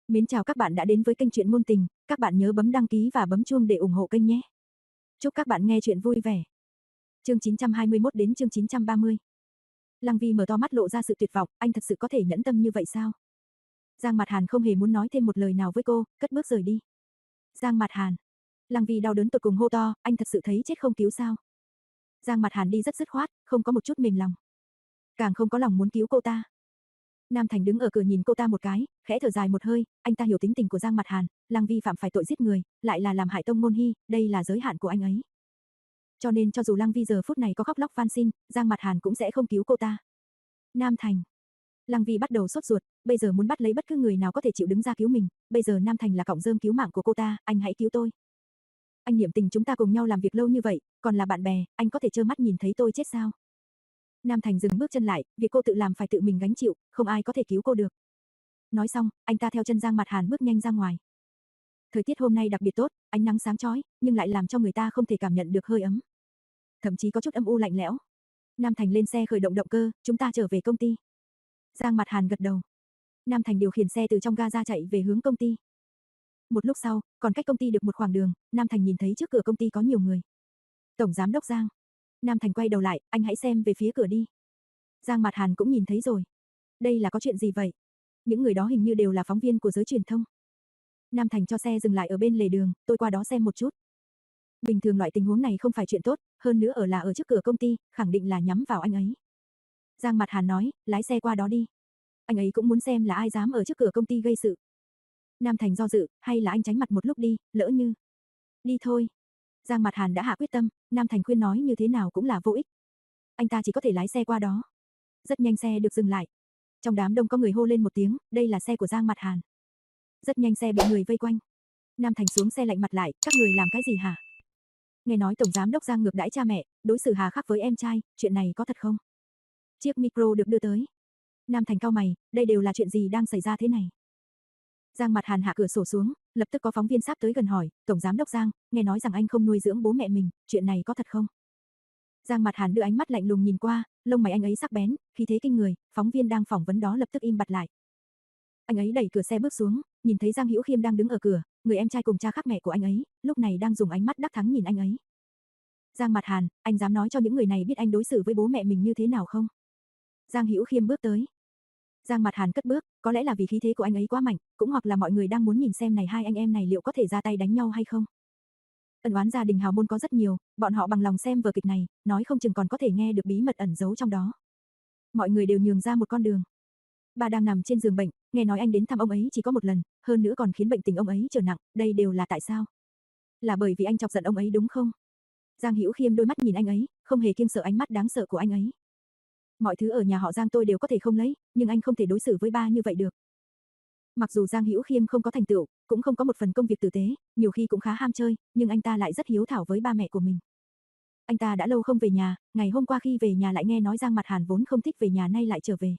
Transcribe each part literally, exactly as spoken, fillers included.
Mến chào các bạn đã đến với kênh truyện ngôn tình, các bạn nhớ bấm đăng ký và bấm chuông để ủng hộ kênh nhé. Chúc các bạn nghe truyện vui vẻ. Chương chín trăm hai mươi mốt đến chương chín trăm ba mươi. Lăng Vi mở to mắt lộ ra sự tuyệt vọng, anh thật sự có thể nhẫn tâm như vậy sao? Giang Mạt Hàn không hề muốn nói thêm một lời nào với cô, cất bước rời đi. Giang Mạt Hàn. Lăng Vi đau đớn tột cùng hô to, anh thật sự thấy chết không cứu sao? Giang Mạt Hàn đi rất dứt khoát, không có một chút mềm lòng. Càng không có lòng muốn cứu cô ta. Nam Thành đứng ở cửa nhìn cô ta một cái, khẽ thở dài một hơi, anh ta hiểu tính tình của Giang Mạt Hàn, Lăng Vi phạm phải tội giết người, lại là làm hại Tông Môn Hy, đây là giới hạn của anh ấy. Cho nên cho dù Lăng Vi giờ phút này có khóc lóc van xin, Giang Mạt Hàn cũng sẽ không cứu cô ta. Nam Thành. Lăng Vi bắt đầu sốt ruột, bây giờ muốn bắt lấy bất cứ người nào có thể chịu đứng ra cứu mình, bây giờ Nam Thành là cọng rơm cứu mạng của cô ta, anh hãy cứu tôi. Anh niệm tình chúng ta cùng nhau làm việc lâu như vậy, còn là bạn bè, anh có thể trơ mắt nhìn thấy tôi chết sao? Nam Thành dừng bước chân lại, việc cô tự làm phải tự mình gánh chịu, không ai có thể cứu cô được. Nói xong, anh ta theo chân Giang Mạt Hàn bước nhanh ra ngoài. Thời tiết hôm nay đặc biệt tốt, ánh nắng sáng chói, nhưng lại làm cho người ta không thể cảm nhận được hơi ấm. Thậm chí có chút âm u lạnh lẽo. Nam Thành lên xe khởi động động cơ, chúng ta trở về công ty. Giang Mạt Hàn gật đầu. Nam Thành điều khiển xe từ trong ga ra chạy về hướng công ty. Một lúc sau, còn cách công ty được một khoảng đường, Nam Thành nhìn thấy trước cửa công ty có nhiều người. Tổng giám đốc Giang. Nam Thành quay đầu lại, anh hãy xem về phía cửa đi. Giang Mạt Hàn cũng nhìn thấy rồi. Đây là có chuyện gì vậy? Những người đó hình như đều là phóng viên của giới truyền thông. Nam Thành cho xe dừng lại ở bên lề đường, tôi qua đó xem một chút. Bình thường loại tình huống này không phải chuyện tốt, hơn nữa ở là ở trước cửa công ty, khẳng định là nhắm vào anh ấy. Giang Mạt Hàn nói, lái xe qua đó đi. Anh ấy cũng muốn xem là ai dám ở trước cửa công ty gây sự. Nam Thành do dự, hay là anh tránh mặt một lúc đi, lỡ như. Đi thôi. Giang Mạt Hàn đã hạ quyết tâm, Nam Thành khuyên nói như thế nào cũng là vô ích. Anh ta chỉ có thể lái xe qua đó. Rất nhanh xe được dừng lại. Trong đám đông có người hô lên một tiếng, đây là xe của Giang Mạt Hàn. Rất nhanh xe bị người vây quanh. Nam Thành xuống xe lạnh mặt lại, các người làm cái gì hả? Nghe nói tổng giám đốc Giang ngược đãi cha mẹ, đối xử hà khắc với em trai, chuyện này có thật không? Chiếc micro được đưa tới. Nam Thành cau mày, đây đều là chuyện gì đang xảy ra thế này? Giang Mạt Hàn hạ cửa sổ xuống, lập tức có phóng viên sắp tới gần hỏi, tổng giám đốc Giang, nghe nói rằng anh không nuôi dưỡng bố mẹ mình, chuyện này có thật không? Giang Mạt Hàn đưa ánh mắt lạnh lùng nhìn qua, lông mày anh ấy sắc bén, khí thế kinh người, phóng viên đang phỏng vấn đó lập tức im bặt lại. Anh ấy đẩy cửa xe bước xuống, nhìn thấy Giang Hữu Khiêm đang đứng ở cửa, người em trai cùng cha khác mẹ của anh ấy, lúc này đang dùng ánh mắt đắc thắng nhìn anh ấy. Giang Mạt Hàn, anh dám nói cho những người này biết anh đối xử với bố mẹ mình như thế nào không? Giang Hữu Khiêm bước tới. Giang Mạt Hàn cất bước, có lẽ là vì khí thế của anh ấy quá mạnh, cũng hoặc là mọi người đang muốn nhìn xem này hai anh em này liệu có thể ra tay đánh nhau hay không. Ân oán gia đình hào môn có rất nhiều, bọn họ bằng lòng xem vở kịch này, nói không chừng còn có thể nghe được bí mật ẩn giấu trong đó. Mọi người đều nhường ra một con đường. Bà đang nằm trên giường bệnh, nghe nói anh đến thăm ông ấy chỉ có một lần, hơn nữa còn khiến bệnh tình ông ấy trở nặng, đây đều là tại sao? Là bởi vì anh chọc giận ông ấy đúng không? Giang Hữu Khiêm đôi mắt nhìn anh ấy, không hề kiêng sợ ánh mắt đáng sợ của anh ấy. Mọi thứ ở nhà họ Giang tôi đều có thể không lấy, nhưng anh không thể đối xử với ba như vậy được. Mặc dù Giang Hữu Khiêm không có thành tựu, cũng không có một phần công việc tử tế, nhiều khi cũng khá ham chơi, nhưng anh ta lại rất hiếu thảo với ba mẹ của mình. Anh ta đã lâu không về nhà, ngày hôm qua khi về nhà lại nghe nói Giang Mạt Hàn vốn không thích về nhà nay lại trở về.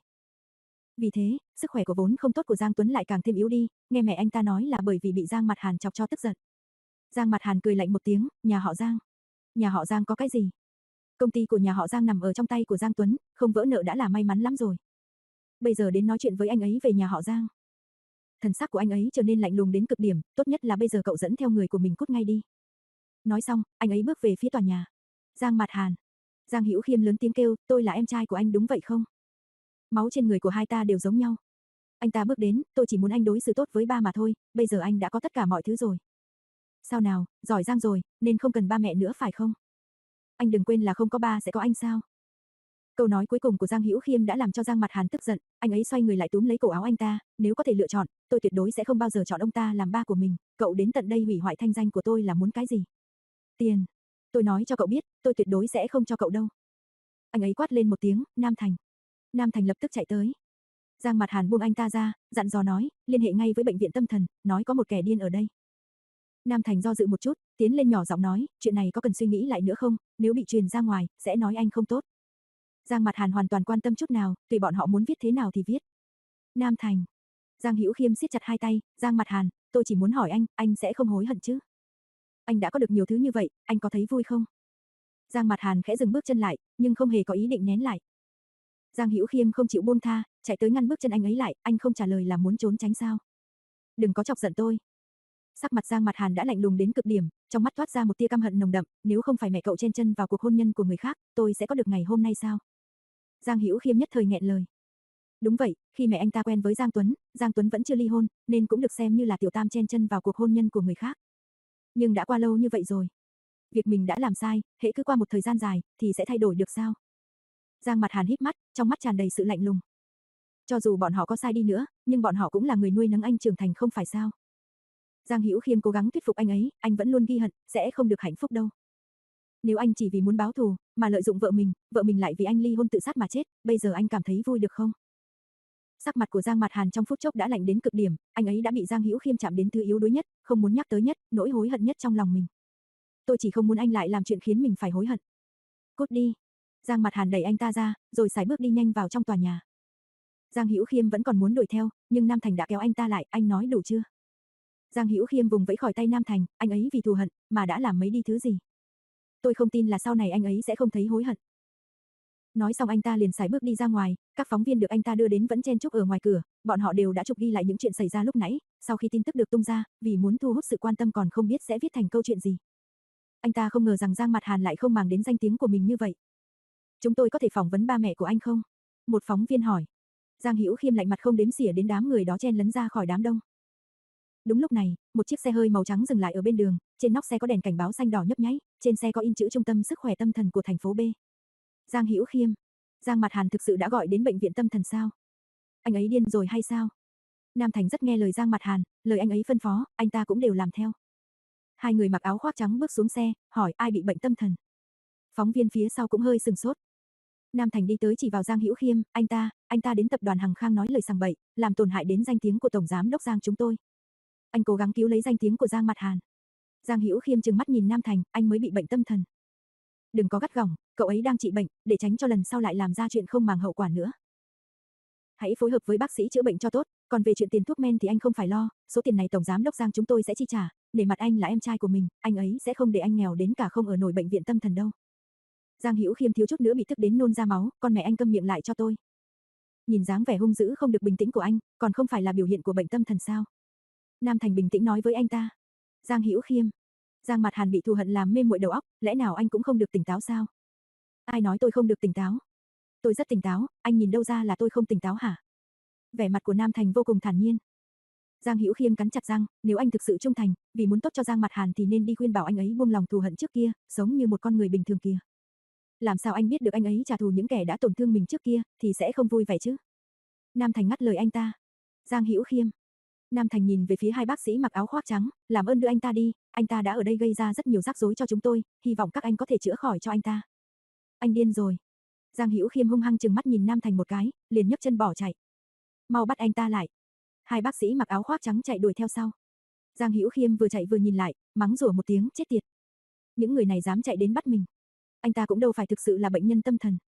Vì thế, sức khỏe của vốn không tốt của Giang Tuấn lại càng thêm yếu đi, nghe mẹ anh ta nói là bởi vì bị Giang Mạt Hàn chọc cho tức giận. Giang Mạt Hàn cười lạnh một tiếng, nhà họ Giang. Nhà họ Giang có cái gì? Công ty của nhà họ Giang nằm ở trong tay của Giang Tuấn, không vỡ nợ đã là may mắn lắm rồi. Bây giờ đến nói chuyện với anh ấy về nhà họ Giang. Thần sắc của anh ấy trở nên lạnh lùng đến cực điểm, tốt nhất là bây giờ cậu dẫn theo người của mình cút ngay đi. Nói xong, anh ấy bước về phía tòa nhà. Giang Mạt Hàn. Giang Hữu Khiêm lớn tiếng kêu, tôi là em trai của anh đúng vậy không? Máu trên người của hai ta đều giống nhau. Anh ta bước đến, tôi chỉ muốn anh đối xử tốt với ba mà thôi, bây giờ anh đã có tất cả mọi thứ rồi. Sao nào, giỏi giang rồi, nên không cần ba mẹ nữa phải không? Anh đừng quên là không có ba sẽ có anh sao? Câu nói cuối cùng của Giang Hữu Khiêm đã làm cho Giang Mạt Hàn tức giận, anh ấy xoay người lại túm lấy cổ áo anh ta, nếu có thể lựa chọn, tôi tuyệt đối sẽ không bao giờ chọn ông ta làm ba của mình, cậu đến tận đây hủy hoại thanh danh của tôi là muốn cái gì? Tiền. Tôi nói cho cậu biết, tôi tuyệt đối sẽ không cho cậu đâu. Anh ấy quát lên một tiếng, Nam Thành. Nam Thành lập tức chạy tới. Giang Mạt Hàn buông anh ta ra, dặn dò nói, liên hệ ngay với bệnh viện tâm thần, nói có một kẻ điên ở đây. Nam Thành do dự một chút, tiến lên nhỏ giọng nói, chuyện này có cần suy nghĩ lại nữa không, nếu bị truyền ra ngoài, sẽ nói anh không tốt. Giang Mạt Hàn hoàn toàn quan tâm chút nào, tùy bọn họ muốn viết thế nào thì viết. Nam Thành. Giang Hữu Khiêm siết chặt hai tay, Giang Mạt Hàn, tôi chỉ muốn hỏi anh, anh sẽ không hối hận chứ? Anh đã có được nhiều thứ như vậy, anh có thấy vui không? Giang Mạt Hàn khẽ dừng bước chân lại, nhưng không hề có ý định nén lại. Giang Hữu Khiêm không chịu buông tha, chạy tới ngăn bước chân anh ấy lại, anh không trả lời là muốn trốn tránh sao? Đừng có chọc giận tôi. Sắc mặt Giang Mạt Hàn đã lạnh lùng đến cực điểm, trong mắt toát ra một tia căm hận nồng đậm, nếu không phải mẹ cậu chen chân vào cuộc hôn nhân của người khác, tôi sẽ có được ngày hôm nay sao? Giang Hữu Khiêm nhất thời nghẹn lời. Đúng vậy, khi mẹ anh ta quen với Giang Tuấn, Giang Tuấn vẫn chưa ly hôn, nên cũng được xem như là tiểu tam chen chân vào cuộc hôn nhân của người khác. Nhưng đã qua lâu như vậy rồi. Việc mình đã làm sai, hễ cứ qua một thời gian dài, thì sẽ thay đổi được sao? Giang Mạt Hàn híp mắt, trong mắt tràn đầy sự lạnh lùng. Cho dù bọn họ có sai đi nữa, nhưng bọn họ cũng là người nuôi nấng anh trưởng thành không phải sao? Giang Hữu Khiêm cố gắng thuyết phục anh ấy, anh vẫn luôn ghi hận, sẽ không được hạnh phúc đâu. Nếu anh chỉ vì muốn báo thù, mà lợi dụng vợ mình, vợ mình lại vì anh ly hôn tự sát mà chết, bây giờ anh cảm thấy vui được không? Sắc mặt của Giang Mạt Hàn trong phút chốc đã lạnh đến cực điểm, anh ấy đã bị Giang Hữu Khiêm chạm đến thứ yếu đuối nhất, không muốn nhắc tới nhất, nỗi hối hận nhất trong lòng mình. Tôi chỉ không muốn anh lại làm chuyện khiến mình phải hối hận. Cút đi. Giang Mạt Hàn đẩy anh ta ra, rồi sải bước đi nhanh vào trong tòa nhà. Giang Hữu Khiêm vẫn còn muốn đuổi theo, nhưng Nam Thành đã kéo anh ta lại, anh nói đủ chưa? Giang Hữu Khiêm vùng vẫy khỏi tay Nam Thành, anh ấy vì thù hận, mà đã làm mấy đi thứ gì? Tôi không tin là sau này anh ấy sẽ không thấy hối hận. Nói xong anh ta liền sải bước đi ra ngoài, các phóng viên được anh ta đưa đến vẫn chen chúc ở ngoài cửa, bọn họ đều đã chụp ghi lại những chuyện xảy ra lúc nãy, sau khi tin tức được tung ra, vì muốn thu hút sự quan tâm còn không biết sẽ viết thành câu chuyện gì. Anh ta không ngờ rằng Giang Mạt Hàn lại không màng đến danh tiếng của mình như vậy. Chúng tôi có thể phỏng vấn ba mẹ của anh không? Một phóng viên hỏi. Giang Hữu Khiêm lạnh mặt không đếm xỉa đến đám người đó chen lấn ra khỏi đám đông. Đúng lúc này, một chiếc xe hơi màu trắng dừng lại ở bên đường, trên nóc xe có đèn cảnh báo xanh đỏ nhấp nháy, trên xe có in chữ Trung tâm sức khỏe tâm thần của thành phố B. Giang Hữu Khiêm, Giang Mạt Hàn thực sự đã gọi đến bệnh viện tâm thần sao? Anh ấy điên rồi hay sao? Nam Thành rất nghe lời Giang Mạt Hàn, lời anh ấy phân phó, anh ta cũng đều làm theo. Hai người mặc áo khoác trắng bước xuống xe, hỏi ai bị bệnh tâm thần. Phóng viên phía sau cũng hơi sừng sốt. Nam Thành đi tới chỉ vào Giang Hữu Khiêm, anh ta, anh ta đến tập đoàn Hằng Khang nói lời sằng bậy, làm tổn hại đến danh tiếng của tổng giám đốc Giang chúng tôi. Anh cố gắng cứu lấy danh tiếng của Giang Mạt Hàn. Giang Hữu Khiêm trừng mắt nhìn Nam Thành, anh mới bị bệnh tâm thần. Đừng có gắt gỏng, cậu ấy đang trị bệnh, để tránh cho lần sau lại làm ra chuyện không màng hậu quả nữa. Hãy phối hợp với bác sĩ chữa bệnh cho tốt, còn về chuyện tiền thuốc men thì anh không phải lo, số tiền này tổng giám đốc Giang chúng tôi sẽ chi trả, để mặt anh là em trai của mình, anh ấy sẽ không để anh nghèo đến cả không ở nổi bệnh viện tâm thần đâu. Giang Hữu Khiêm thiếu chút nữa bị tức đến nôn ra máu, con mẹ anh câm miệng lại cho tôi. Nhìn dáng vẻ hung dữ không được bình tĩnh của anh, còn không phải là biểu hiện của bệnh tâm thần sao? Nam Thành bình tĩnh nói với anh ta. Giang Hữu Khiêm, Giang Mạt Hàn bị thù hận làm mê muội đầu óc, lẽ nào anh cũng không được tỉnh táo sao? Ai nói tôi không được tỉnh táo? Tôi rất tỉnh táo, anh nhìn đâu ra là tôi không tỉnh táo hả? Vẻ mặt của Nam Thành vô cùng thản nhiên. Giang Hữu Khiêm cắn chặt răng, nếu anh thực sự trung thành, vì muốn tốt cho Giang Mạt Hàn thì nên đi khuyên bảo anh ấy buông lòng thù hận trước kia, sống như một con người bình thường kia. Làm sao anh biết được anh ấy trả thù những kẻ đã tổn thương mình trước kia, thì sẽ không vui vẻ chứ? Nam Thành ngắt lời anh ta. Giang Hữu Khiêm. Nam Thành nhìn về phía hai bác sĩ mặc áo khoác trắng, làm ơn đưa anh ta đi, anh ta đã ở đây gây ra rất nhiều rắc rối cho chúng tôi, hy vọng các anh có thể chữa khỏi cho anh ta. Anh điên rồi. Giang Hữu Khiêm hung hăng trừng mắt nhìn Nam Thành một cái, liền nhấc chân bỏ chạy. Mau bắt anh ta lại. Hai bác sĩ mặc áo khoác trắng chạy đuổi theo sau. Giang Hữu Khiêm vừa chạy vừa nhìn lại, mắng rủa một tiếng, chết tiệt. Những người này dám chạy đến bắt mình. Anh ta cũng đâu phải thực sự là bệnh nhân tâm thần.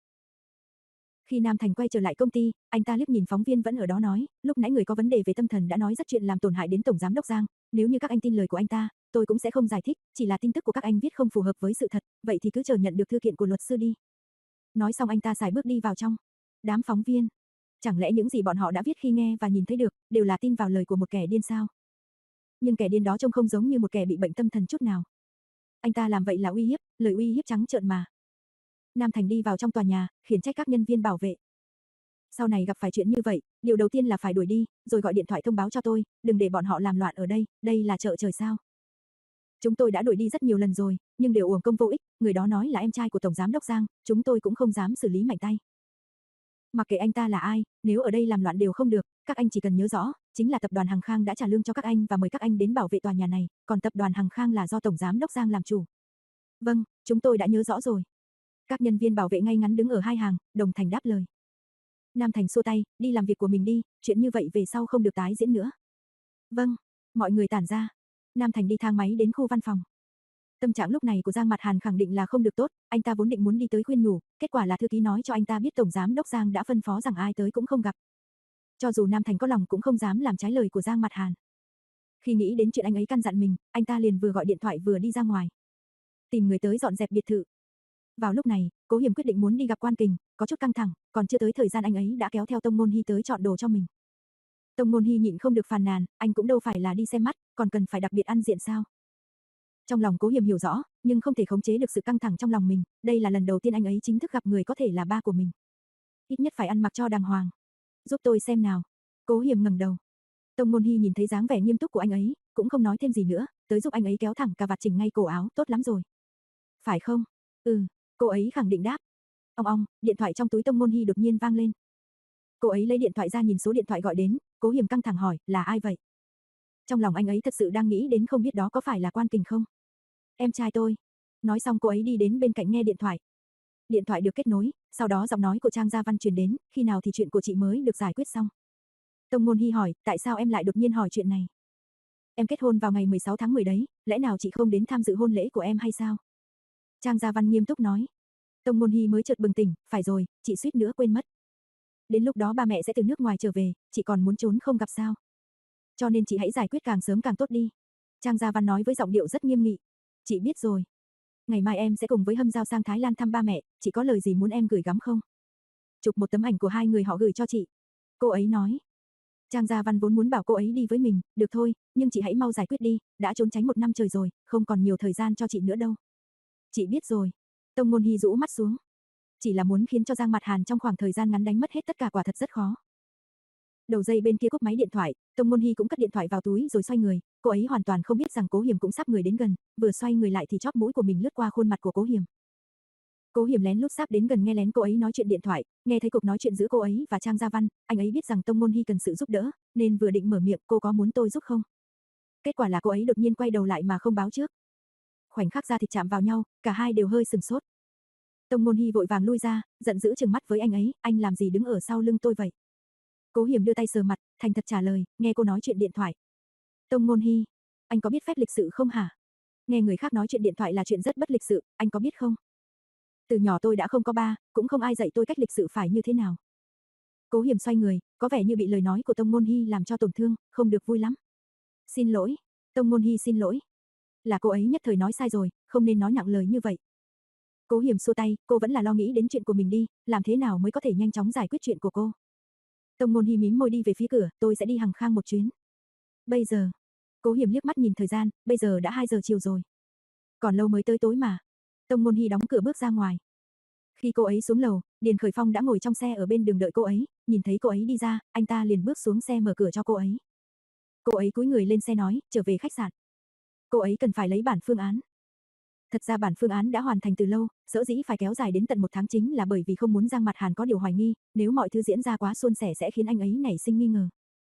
Khi Nam Thành quay trở lại công ty, anh ta liếc nhìn phóng viên vẫn ở đó nói, lúc nãy người có vấn đề về tâm thần đã nói rất chuyện làm tổn hại đến tổng giám đốc Giang, nếu như các anh tin lời của anh ta, tôi cũng sẽ không giải thích, chỉ là tin tức của các anh viết không phù hợp với sự thật, vậy thì cứ chờ nhận được thư kiện của luật sư đi. Nói xong anh ta sải bước đi vào trong. Đám phóng viên, chẳng lẽ những gì bọn họ đã viết khi nghe và nhìn thấy được, đều là tin vào lời của một kẻ điên sao? Nhưng kẻ điên đó trông không giống như một kẻ bị bệnh tâm thần chút nào. Anh ta làm vậy là uy hiếp, lời uy hiếp trắng trợn mà. Nam Thành đi vào trong tòa nhà, khiển trách các nhân viên bảo vệ. Sau này gặp phải chuyện như vậy, điều đầu tiên là phải đuổi đi, rồi gọi điện thoại thông báo cho tôi, đừng để bọn họ làm loạn ở đây, đây là chợ trời sao? Chúng tôi đã đuổi đi rất nhiều lần rồi, nhưng đều uổng công vô ích, người đó nói là em trai của tổng giám đốc Giang, chúng tôi cũng không dám xử lý mạnh tay. Mặc kệ anh ta là ai, nếu ở đây làm loạn đều không được, các anh chỉ cần nhớ rõ, chính là tập đoàn Hằng Khang đã trả lương cho các anh và mời các anh đến bảo vệ tòa nhà này, còn tập đoàn Hằng Khang là do tổng giám đốc Giang làm chủ. Vâng, chúng tôi đã nhớ rõ rồi. Các nhân viên bảo vệ ngay ngắn đứng ở hai hàng, đồng thanh đáp lời. Nam Thành xua tay, đi làm việc của mình đi, chuyện như vậy về sau không được tái diễn nữa. Vâng, mọi người tản ra. Nam Thành đi thang máy đến khu văn phòng. Tâm trạng lúc này của Giang Mạt Hàn khẳng định là không được tốt, anh ta vốn định muốn đi tới khuyên nhủ, kết quả là thư ký nói cho anh ta biết tổng giám đốc Giang đã phân phó rằng ai tới cũng không gặp. Cho dù Nam Thành có lòng cũng không dám làm trái lời của Giang Mạt Hàn. Khi nghĩ đến chuyện anh ấy căn dặn mình, anh ta liền vừa gọi điện thoại vừa đi ra ngoài. Tìm người tới dọn dẹp biệt thự. Vào lúc này, Cố Hiểm quyết định muốn đi gặp Quan Kình, có chút căng thẳng, còn chưa tới thời gian anh ấy đã kéo theo Tông Môn Hy tới chọn đồ cho mình. Tông Ngôn Hy nhịn không được phàn nàn, anh cũng đâu phải là đi xem mắt, còn cần phải đặc biệt ăn diện sao? Trong lòng Cố Hiềm hiểu rõ, nhưng không thể khống chế được sự căng thẳng trong lòng mình, đây là lần đầu tiên anh ấy chính thức gặp người có thể là ba của mình. Ít nhất phải ăn mặc cho đàng hoàng. Giúp tôi xem nào. Cố Hiềm ngẩng đầu. Tông Ngôn Hy nhìn thấy dáng vẻ nghiêm túc của anh ấy, cũng không nói thêm gì nữa, tới giúp anh ấy kéo thẳng cà vạt chỉnh ngay cổ áo, tốt lắm rồi. Phải không? Ừ, cô ấy khẳng định đáp. Ong ong, điện thoại trong túi Tông Ngôn Hy đột nhiên vang lên. Cô ấy lấy điện thoại ra nhìn số điện thoại gọi đến, Cố Hiềm căng thẳng hỏi, là ai vậy? Trong lòng anh ấy thật sự đang nghĩ đến không biết đó có phải là Quan Kình không? Em trai tôi. Nói xong cô ấy đi đến bên cạnh nghe điện thoại. Điện thoại được kết nối, sau đó giọng nói của Trang Gia Văn truyền đến, khi nào thì chuyện của chị mới được giải quyết xong? Tông Ngôn Hy hỏi, tại sao em lại đột nhiên hỏi chuyện này? Em kết hôn vào ngày mười sáu tháng mười đấy, lẽ nào chị không đến tham dự hôn lễ của em hay sao? Trang Gia Văn nghiêm túc nói. Tông Ngôn Hy mới chợt bừng tỉnh, phải rồi, chị suýt nữa quên mất. Đến lúc đó ba mẹ sẽ từ nước ngoài trở về, chị còn muốn trốn không gặp sao? Cho nên chị hãy giải quyết càng sớm càng tốt đi. Trang Gia Văn nói với giọng điệu rất nghiêm nghị. Chị biết rồi. Ngày mai em sẽ cùng với Hâm Giao sang Thái Lan thăm ba mẹ, chị có lời gì muốn em gửi gắm không? Chụp một tấm ảnh của hai người họ gửi cho chị. Cô ấy nói. Trang Gia Văn vốn muốn bảo cô ấy đi với mình, được thôi, nhưng chị hãy mau giải quyết đi, đã trốn tránh một năm trời rồi, không còn nhiều thời gian cho chị nữa đâu. Chị biết rồi. Tông Ngôn Hy rũ mắt xuống. Chỉ là muốn khiến cho Giang Mạt Hàn trong khoảng thời gian ngắn đánh mất hết tất cả quả thật rất khó. Đầu dây bên kia cúp máy điện thoại, Tông Ngôn Hy cũng cất điện thoại vào túi rồi xoay người, cô ấy hoàn toàn không biết rằng Cố Hiềm cũng sắp người đến gần, vừa xoay người lại thì chóp mũi của mình lướt qua khuôn mặt của Cố Hiềm. Cố Hiềm lén lút sắp đến gần nghe lén cô ấy nói chuyện điện thoại, nghe thấy cuộc nói chuyện giữa cô ấy và Trang Gia Văn, anh ấy biết rằng Tông Ngôn Hy cần sự giúp đỡ, nên vừa định mở miệng, cô có muốn tôi giúp không? Kết quả là cô ấy đột nhiên quay đầu lại mà không báo trước. Khoảnh khắc da thịt chạm vào nhau, cả hai đều hơi sừng sốt. Tông Ngôn Hy vội vàng lui ra, giận dữ trừng mắt với anh ấy, anh làm gì đứng ở sau lưng tôi vậy? Cố Hiềm đưa tay sờ mặt, thành thật trả lời, nghe cô nói chuyện điện thoại. Tông Ngôn Hy, anh có biết phép lịch sự không hả? Nghe người khác nói chuyện điện thoại là chuyện rất bất lịch sự, anh có biết không? Từ nhỏ tôi đã không có ba, cũng không ai dạy tôi cách lịch sự phải như thế nào. Cố Hiềm xoay người, có vẻ như bị lời nói của Tông Ngôn Hy làm cho tổn thương, không được vui lắm. Xin lỗi, Tông Ngôn Hy xin lỗi. Là cô ấy nhất thời nói sai rồi, không nên nói nặng lời như vậy. Cố Hiềm xua tay, cô vẫn là lo nghĩ đến chuyện của mình đi, làm thế nào mới có thể nhanh chóng giải quyết chuyện của cô. Tông Ngôn Hy mím môi đi về phía cửa, tôi sẽ đi Hằng Khang một chuyến. Bây giờ, Cố Hiềm liếc mắt nhìn thời gian, bây giờ đã hai giờ chiều rồi. Còn lâu mới tới tối mà. Tông Ngôn Hy đóng cửa bước ra ngoài. Khi cô ấy xuống lầu, Điền Khởi Phong đã ngồi trong xe ở bên đường đợi cô ấy, nhìn thấy cô ấy đi ra, anh ta liền bước xuống xe mở cửa cho cô ấy. Cô ấy cúi người lên xe nói, trở về khách sạn. Cô ấy cần phải lấy bản phương án. Thật ra bản phương án đã hoàn thành từ lâu, sở dĩ phải kéo dài đến tận một tháng chính là bởi vì không muốn Giang Mạt Hàn có điều hoài nghi, nếu mọi thứ diễn ra quá suôn sẻ sẽ khiến anh ấy nảy sinh nghi ngờ.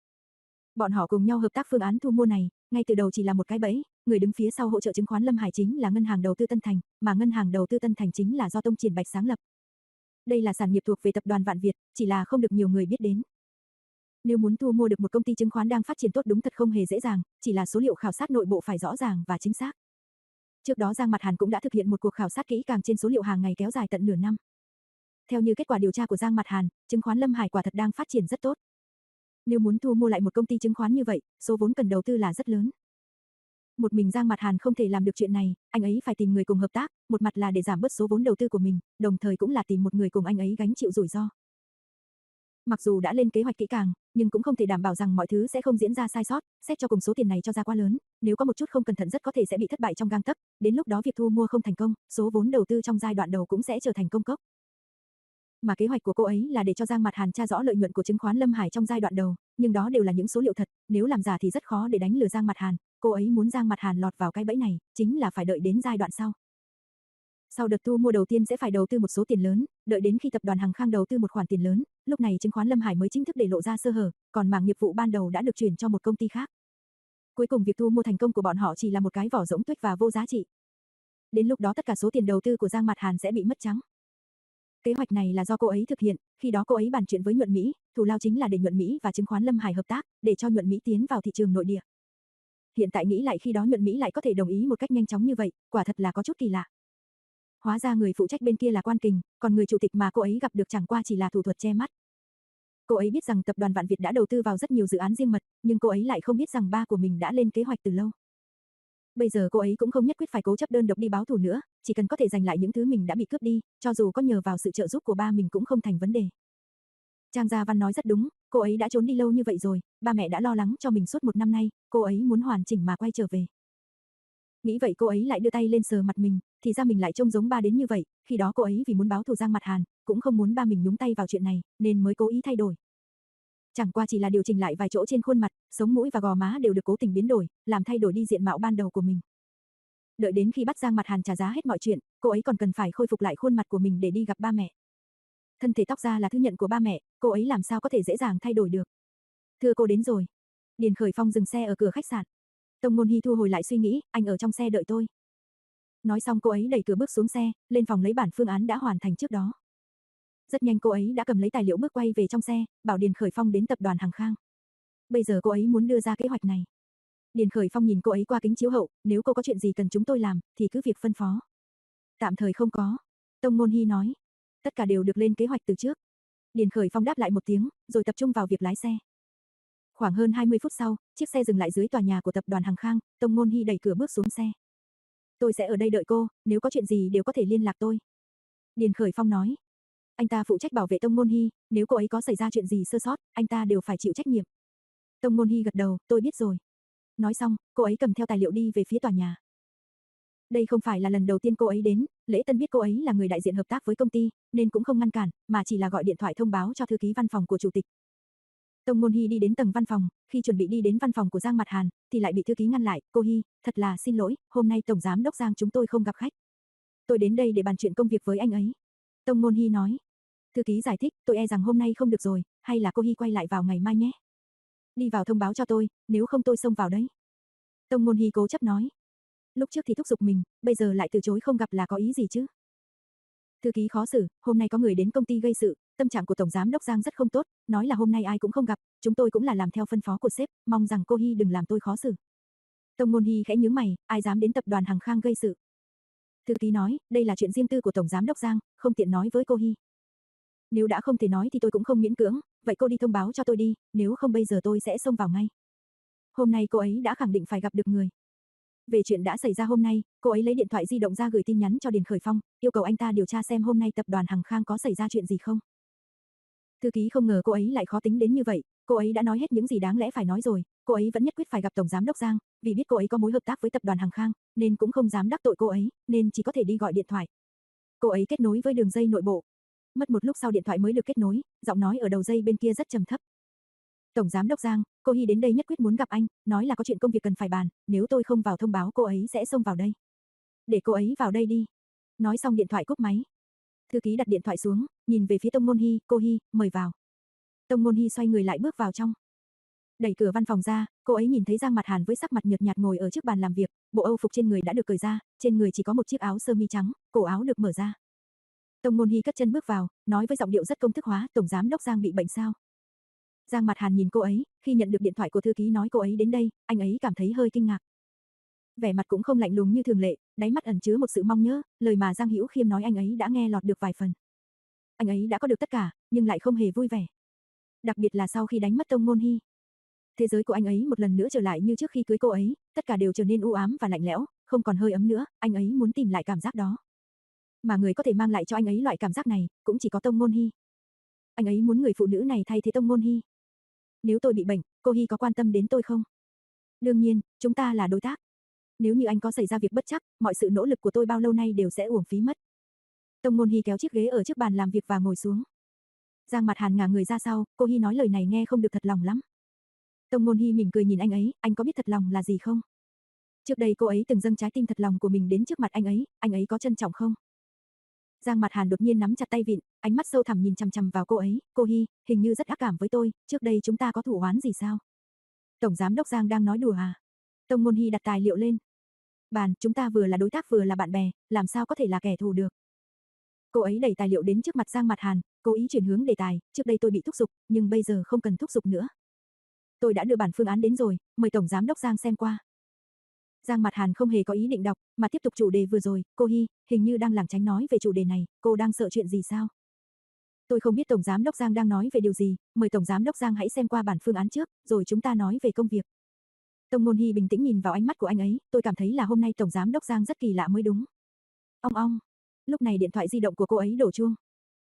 Bọn họ cùng nhau hợp tác phương án thu mua này, ngay từ đầu chỉ là một cái bẫy, người đứng phía sau hỗ trợ chứng khoán Lâm Hải chính là Ngân hàng Đầu tư Tân Thành, mà Ngân hàng Đầu tư Tân Thành chính là do Tông Triển Bạch sáng lập. Đây là sản nghiệp thuộc về tập đoàn Vạn Việt, chỉ là không được nhiều người biết đến. Nếu muốn thu mua được một công ty chứng khoán đang phát triển tốt đúng thật không hề dễ dàng, chỉ là số liệu khảo sát nội bộ phải rõ ràng và chính xác. Trước đó Giang Mạt Hàn cũng đã thực hiện một cuộc khảo sát kỹ càng trên số liệu hàng ngày kéo dài tận nửa năm. Theo như kết quả điều tra của Giang Mạt Hàn, chứng khoán Lâm Hải quả thật đang phát triển rất tốt. Nếu muốn thu mua lại một công ty chứng khoán như vậy, số vốn cần đầu tư là rất lớn. Một mình Giang Mạt Hàn không thể làm được chuyện này, anh ấy phải tìm người cùng hợp tác, một mặt là để giảm bớt số vốn đầu tư của mình, đồng thời cũng là tìm một người cùng anh ấy gánh chịu rủi ro. Mặc dù đã lên kế hoạch kỹ càng, nhưng cũng không thể đảm bảo rằng mọi thứ sẽ không diễn ra sai sót, xét cho cùng số tiền này cho ra quá lớn, nếu có một chút không cẩn thận rất có thể sẽ bị thất bại trong gang tấc, đến lúc đó việc thu mua không thành công, số vốn đầu tư trong giai đoạn đầu cũng sẽ trở thành công cốc. Mà kế hoạch của cô ấy là để cho Giang Mạt Hàn tra rõ lợi nhuận của chứng khoán Lâm Hải trong giai đoạn đầu, nhưng đó đều là những số liệu thật, nếu làm giả thì rất khó để đánh lừa Giang Mạt Hàn, cô ấy muốn Giang Mạt Hàn lọt vào cái bẫy này, chính là phải đợi đến giai đoạn sau. Sau đợt thu mua đầu tiên sẽ phải đầu tư một số tiền lớn, đợi đến khi tập đoàn Hằng Khang đầu tư một khoản tiền lớn, lúc này chứng khoán Lâm Hải mới chính thức để lộ ra sơ hở, còn mảng nghiệp vụ ban đầu đã được chuyển cho một công ty khác. Cuối cùng việc thu mua thành công của bọn họ chỉ là một cái vỏ rỗng tuếch và vô giá trị. Đến lúc đó tất cả số tiền đầu tư của Giang Mạt Hàn sẽ bị mất trắng. Kế hoạch này là do cô ấy thực hiện, khi đó cô ấy bàn chuyện với Nhuận Mỹ, thù lao chính là để Nhuận Mỹ và chứng khoán Lâm Hải hợp tác, để cho Nhuận Mỹ tiến vào thị trường nội địa. Hiện tại nghĩ lại khi đó Nhuận Mỹ lại có thể đồng ý một cách nhanh chóng như vậy, quả thật là có chút kỳ lạ. Hóa ra người phụ trách bên kia là Quan Kình, còn người chủ tịch mà cô ấy gặp được chẳng qua chỉ là thủ thuật che mắt. Cô ấy biết rằng tập đoàn Vạn Việt đã đầu tư vào rất nhiều dự án riêng mật, nhưng cô ấy lại không biết rằng ba của mình đã lên kế hoạch từ lâu. Bây giờ cô ấy cũng không nhất quyết phải cố chấp đơn độc đi báo thù nữa, chỉ cần có thể giành lại những thứ mình đã bị cướp đi, cho dù có nhờ vào sự trợ giúp của ba mình cũng không thành vấn đề. Trang Gia Văn nói rất đúng, Cô ấy đã trốn đi lâu như vậy rồi, ba mẹ đã lo lắng cho mình suốt một năm nay, cô ấy muốn hoàn chỉnh mà quay trở về. Nghĩ vậy cô ấy lại đưa tay lên sờ mặt mình, thì ra mình lại trông giống ba đến như vậy, khi đó cô ấy vì muốn báo thù Giang Mặt Hàn, cũng không muốn ba mình nhúng tay vào chuyện này, nên mới cố ý thay đổi. Chẳng qua chỉ là điều chỉnh lại vài chỗ trên khuôn mặt, sống mũi và gò má đều được cố tình biến đổi, làm thay đổi đi diện mạo ban đầu của mình. Đợi đến khi bắt Giang Mặt Hàn trả giá hết mọi chuyện, cô ấy còn cần phải khôi phục lại khuôn mặt của mình để đi gặp ba mẹ. Thân thể tóc da là thứ nhận của ba mẹ, cô ấy làm sao có thể dễ dàng thay đổi được. Thưa cô đến rồi. Điền Khởi Phong dừng xe ở cửa khách sạn. Tông Ngôn Hi thu hồi lại suy nghĩ, anh ở trong xe đợi tôi. Nói xong cô ấy đẩy cửa bước xuống xe, lên phòng lấy bản phương án đã hoàn thành trước đó. Rất nhanh cô ấy đã cầm lấy tài liệu bước quay về trong xe, bảo Điền Khởi Phong đến tập đoàn Hàng Khang. Bây giờ cô ấy muốn đưa ra kế hoạch này. Điền Khởi Phong nhìn cô ấy qua kính chiếu hậu, nếu cô có chuyện gì cần chúng tôi làm, thì cứ việc phân phó. Tạm thời không có. Tông Ngôn Hi nói. Tất cả đều được lên kế hoạch từ trước. Điền Khởi Phong đáp lại một tiếng, rồi tập trung vào việc lái xe. Khoảng hơn hai mươi phút sau, chiếc xe dừng lại dưới tòa nhà của tập đoàn Hàng Khang, Tông Ngôn Hi đẩy cửa bước xuống xe. Tôi sẽ ở đây đợi cô, nếu có chuyện gì đều có thể liên lạc tôi. Điền Khởi Phong nói. Anh ta phụ trách bảo vệ Tông Ngôn Hi, nếu cô ấy có xảy ra chuyện gì sơ sót, anh ta đều phải chịu trách nhiệm. Tông Ngôn Hi gật đầu, tôi biết rồi. Nói xong, cô ấy cầm theo tài liệu đi về phía tòa nhà. Đây không phải là lần đầu tiên cô ấy đến, Lễ Tân biết cô ấy là người đại diện hợp tác với công ty, nên cũng không ngăn cản, mà chỉ là gọi điện thoại thông báo cho thư ký văn phòng của chủ tịch. Tông Ngôn Hi đi đến tầng văn phòng, khi chuẩn bị đi đến văn phòng của Giang Mặt Hàn, thì lại bị thư ký ngăn lại, cô Hi, thật là xin lỗi, hôm nay Tổng Giám Đốc Giang chúng tôi không gặp khách. Tôi đến đây để bàn chuyện công việc với anh ấy. Tông Ngôn Hi nói. Thư ký giải thích, tôi e rằng hôm nay không được rồi, hay là cô Hi quay lại vào ngày mai nhé. Đi vào thông báo cho tôi, nếu không tôi xông vào đấy. Tông Ngôn Hi cố chấp nói. Lúc trước thì thúc giục mình, bây giờ lại từ chối không gặp là có ý gì chứ? Thư ký khó xử, hôm nay có người đến công ty gây sự, tâm trạng của Tổng Giám Đốc Giang rất không tốt, nói là hôm nay ai cũng không gặp, chúng tôi cũng là làm theo phân phó của sếp, mong rằng cô Hi đừng làm tôi khó xử. Tông Ngôn Hi khẽ nhướng mày, ai dám đến tập đoàn Hàng Khang gây sự? Thư ký nói, đây là chuyện riêng tư của Tổng Giám Đốc Giang, không tiện nói với cô Hi. Nếu đã không thể nói thì tôi cũng không miễn cưỡng, vậy cô đi thông báo cho tôi đi, nếu không bây giờ tôi sẽ xông vào ngay. Hôm nay cô ấy đã khẳng định phải gặp được người. Về chuyện đã xảy ra hôm nay, cô ấy lấy điện thoại di động ra gửi tin nhắn cho Điền Khởi Phong, yêu cầu anh ta điều tra xem hôm nay tập đoàn Hàng Khang có xảy ra chuyện gì không. Thư ký không ngờ cô ấy lại khó tính đến như vậy, cô ấy đã nói hết những gì đáng lẽ phải nói rồi, cô ấy vẫn nhất quyết phải gặp Tổng Giám Đốc Giang, vì biết cô ấy có mối hợp tác với tập đoàn Hàng Khang, nên cũng không dám đắc tội cô ấy, nên chỉ có thể đi gọi điện thoại. Cô ấy kết nối với đường dây nội bộ. Mất một lúc sau điện thoại mới được kết nối, giọng nói ở đầu dây bên kia rất trầm thấp. Tổng Giám Đốc Giang, cô Hi đến đây nhất quyết muốn gặp anh, nói là có chuyện công việc cần phải bàn, nếu tôi không vào thông báo cô ấy sẽ xông vào đây. Để cô ấy vào đây đi. Nói xong điện thoại cúp máy. Thư ký đặt điện thoại xuống, nhìn về phía Tông Ngôn Hi, cô Hi, mời vào. Tông Ngôn Hi xoay người lại bước vào trong. Đẩy cửa văn phòng ra, cô ấy nhìn thấy Giang Mặt Hàn với sắc mặt nhợt nhạt ngồi ở trước bàn làm việc, bộ âu phục trên người đã được cởi ra, trên người chỉ có một chiếc áo sơ mi trắng, cổ áo được mở ra. Tông Ngôn Hi cất chân bước vào, nói với giọng điệu rất công thức hóa, Tổng Giám Đốc Giang bị bệnh sao? Giang Mặt Hàn nhìn cô ấy, khi nhận được điện thoại của thư ký nói cô ấy đến đây, anh ấy cảm thấy hơi kinh ngạc. Vẻ mặt cũng không lạnh lùng như thường lệ, đáy mắt ẩn chứa một sự mong nhớ, lời mà Giang Hữu Khiêm nói anh ấy đã nghe lọt được vài phần. Anh ấy đã có được tất cả, nhưng lại không hề vui vẻ. Đặc biệt là sau khi đánh mất Tông Ngôn Hi. Thế giới của anh ấy một lần nữa trở lại như trước khi cưới cô ấy, tất cả đều trở nên u ám và lạnh lẽo, không còn hơi ấm nữa, anh ấy muốn tìm lại cảm giác đó. Mà người có thể mang lại cho anh ấy loại cảm giác này, cũng chỉ có Tông Ngôn Hi. Anh ấy muốn người phụ nữ này thay thế Tông Ngôn Hi. Nếu tôi bị bệnh, cô Hi có quan tâm đến tôi không? Đương nhiên, chúng ta là đối tác. Nếu như anh có xảy ra việc bất trắc, mọi sự nỗ lực của tôi bao lâu nay đều sẽ uổng phí mất. Tông Ngôn Hi kéo chiếc ghế ở trước bàn làm việc và ngồi xuống. Giang Mặt Hàn ngả người ra sau, cô Hi nói lời này nghe không được thật lòng lắm. Tông Ngôn Hi mỉm cười nhìn anh ấy, anh có biết thật lòng là gì không? Trước đây cô ấy từng dâng trái tim thật lòng của mình đến trước mặt anh ấy, anh ấy có trân trọng không? Giang Mặt Hàn đột nhiên nắm chặt tay vịn, ánh mắt sâu thẳm nhìn chằm chằm vào cô ấy, cô Hi, hình như rất ác cảm với tôi, trước đây chúng ta có thù oán gì sao? Tổng Giám Đốc Giang đang nói đùa à? Tông Ngôn Hi đặt tài liệu lên. Bàn, chúng ta vừa là đối tác vừa là bạn bè, làm sao có thể là kẻ thù được? Cô ấy đẩy tài liệu đến trước mặt Giang Mặt Hàn, cố ý chuyển hướng đề tài, trước đây tôi bị thúc giục, nhưng bây giờ không cần thúc giục nữa. Tôi đã đưa bản phương án đến rồi, mời Tổng Giám Đốc Giang xem qua. Giang Mặt Hàn không hề có ý định đọc, mà tiếp tục chủ đề vừa rồi, cô Hi, hình như đang lảng tránh nói về chủ đề này, cô đang sợ chuyện gì sao? Tôi không biết Tổng Giám Đốc Giang đang nói về điều gì, mời Tổng Giám Đốc Giang hãy xem qua bản phương án trước, rồi chúng ta nói về công việc. Tông Ngôn Hi bình tĩnh nhìn vào ánh mắt của anh ấy, tôi cảm thấy là hôm nay Tổng Giám Đốc Giang rất kỳ lạ mới đúng. Ong ong, lúc này điện thoại di động của cô ấy đổ chuông.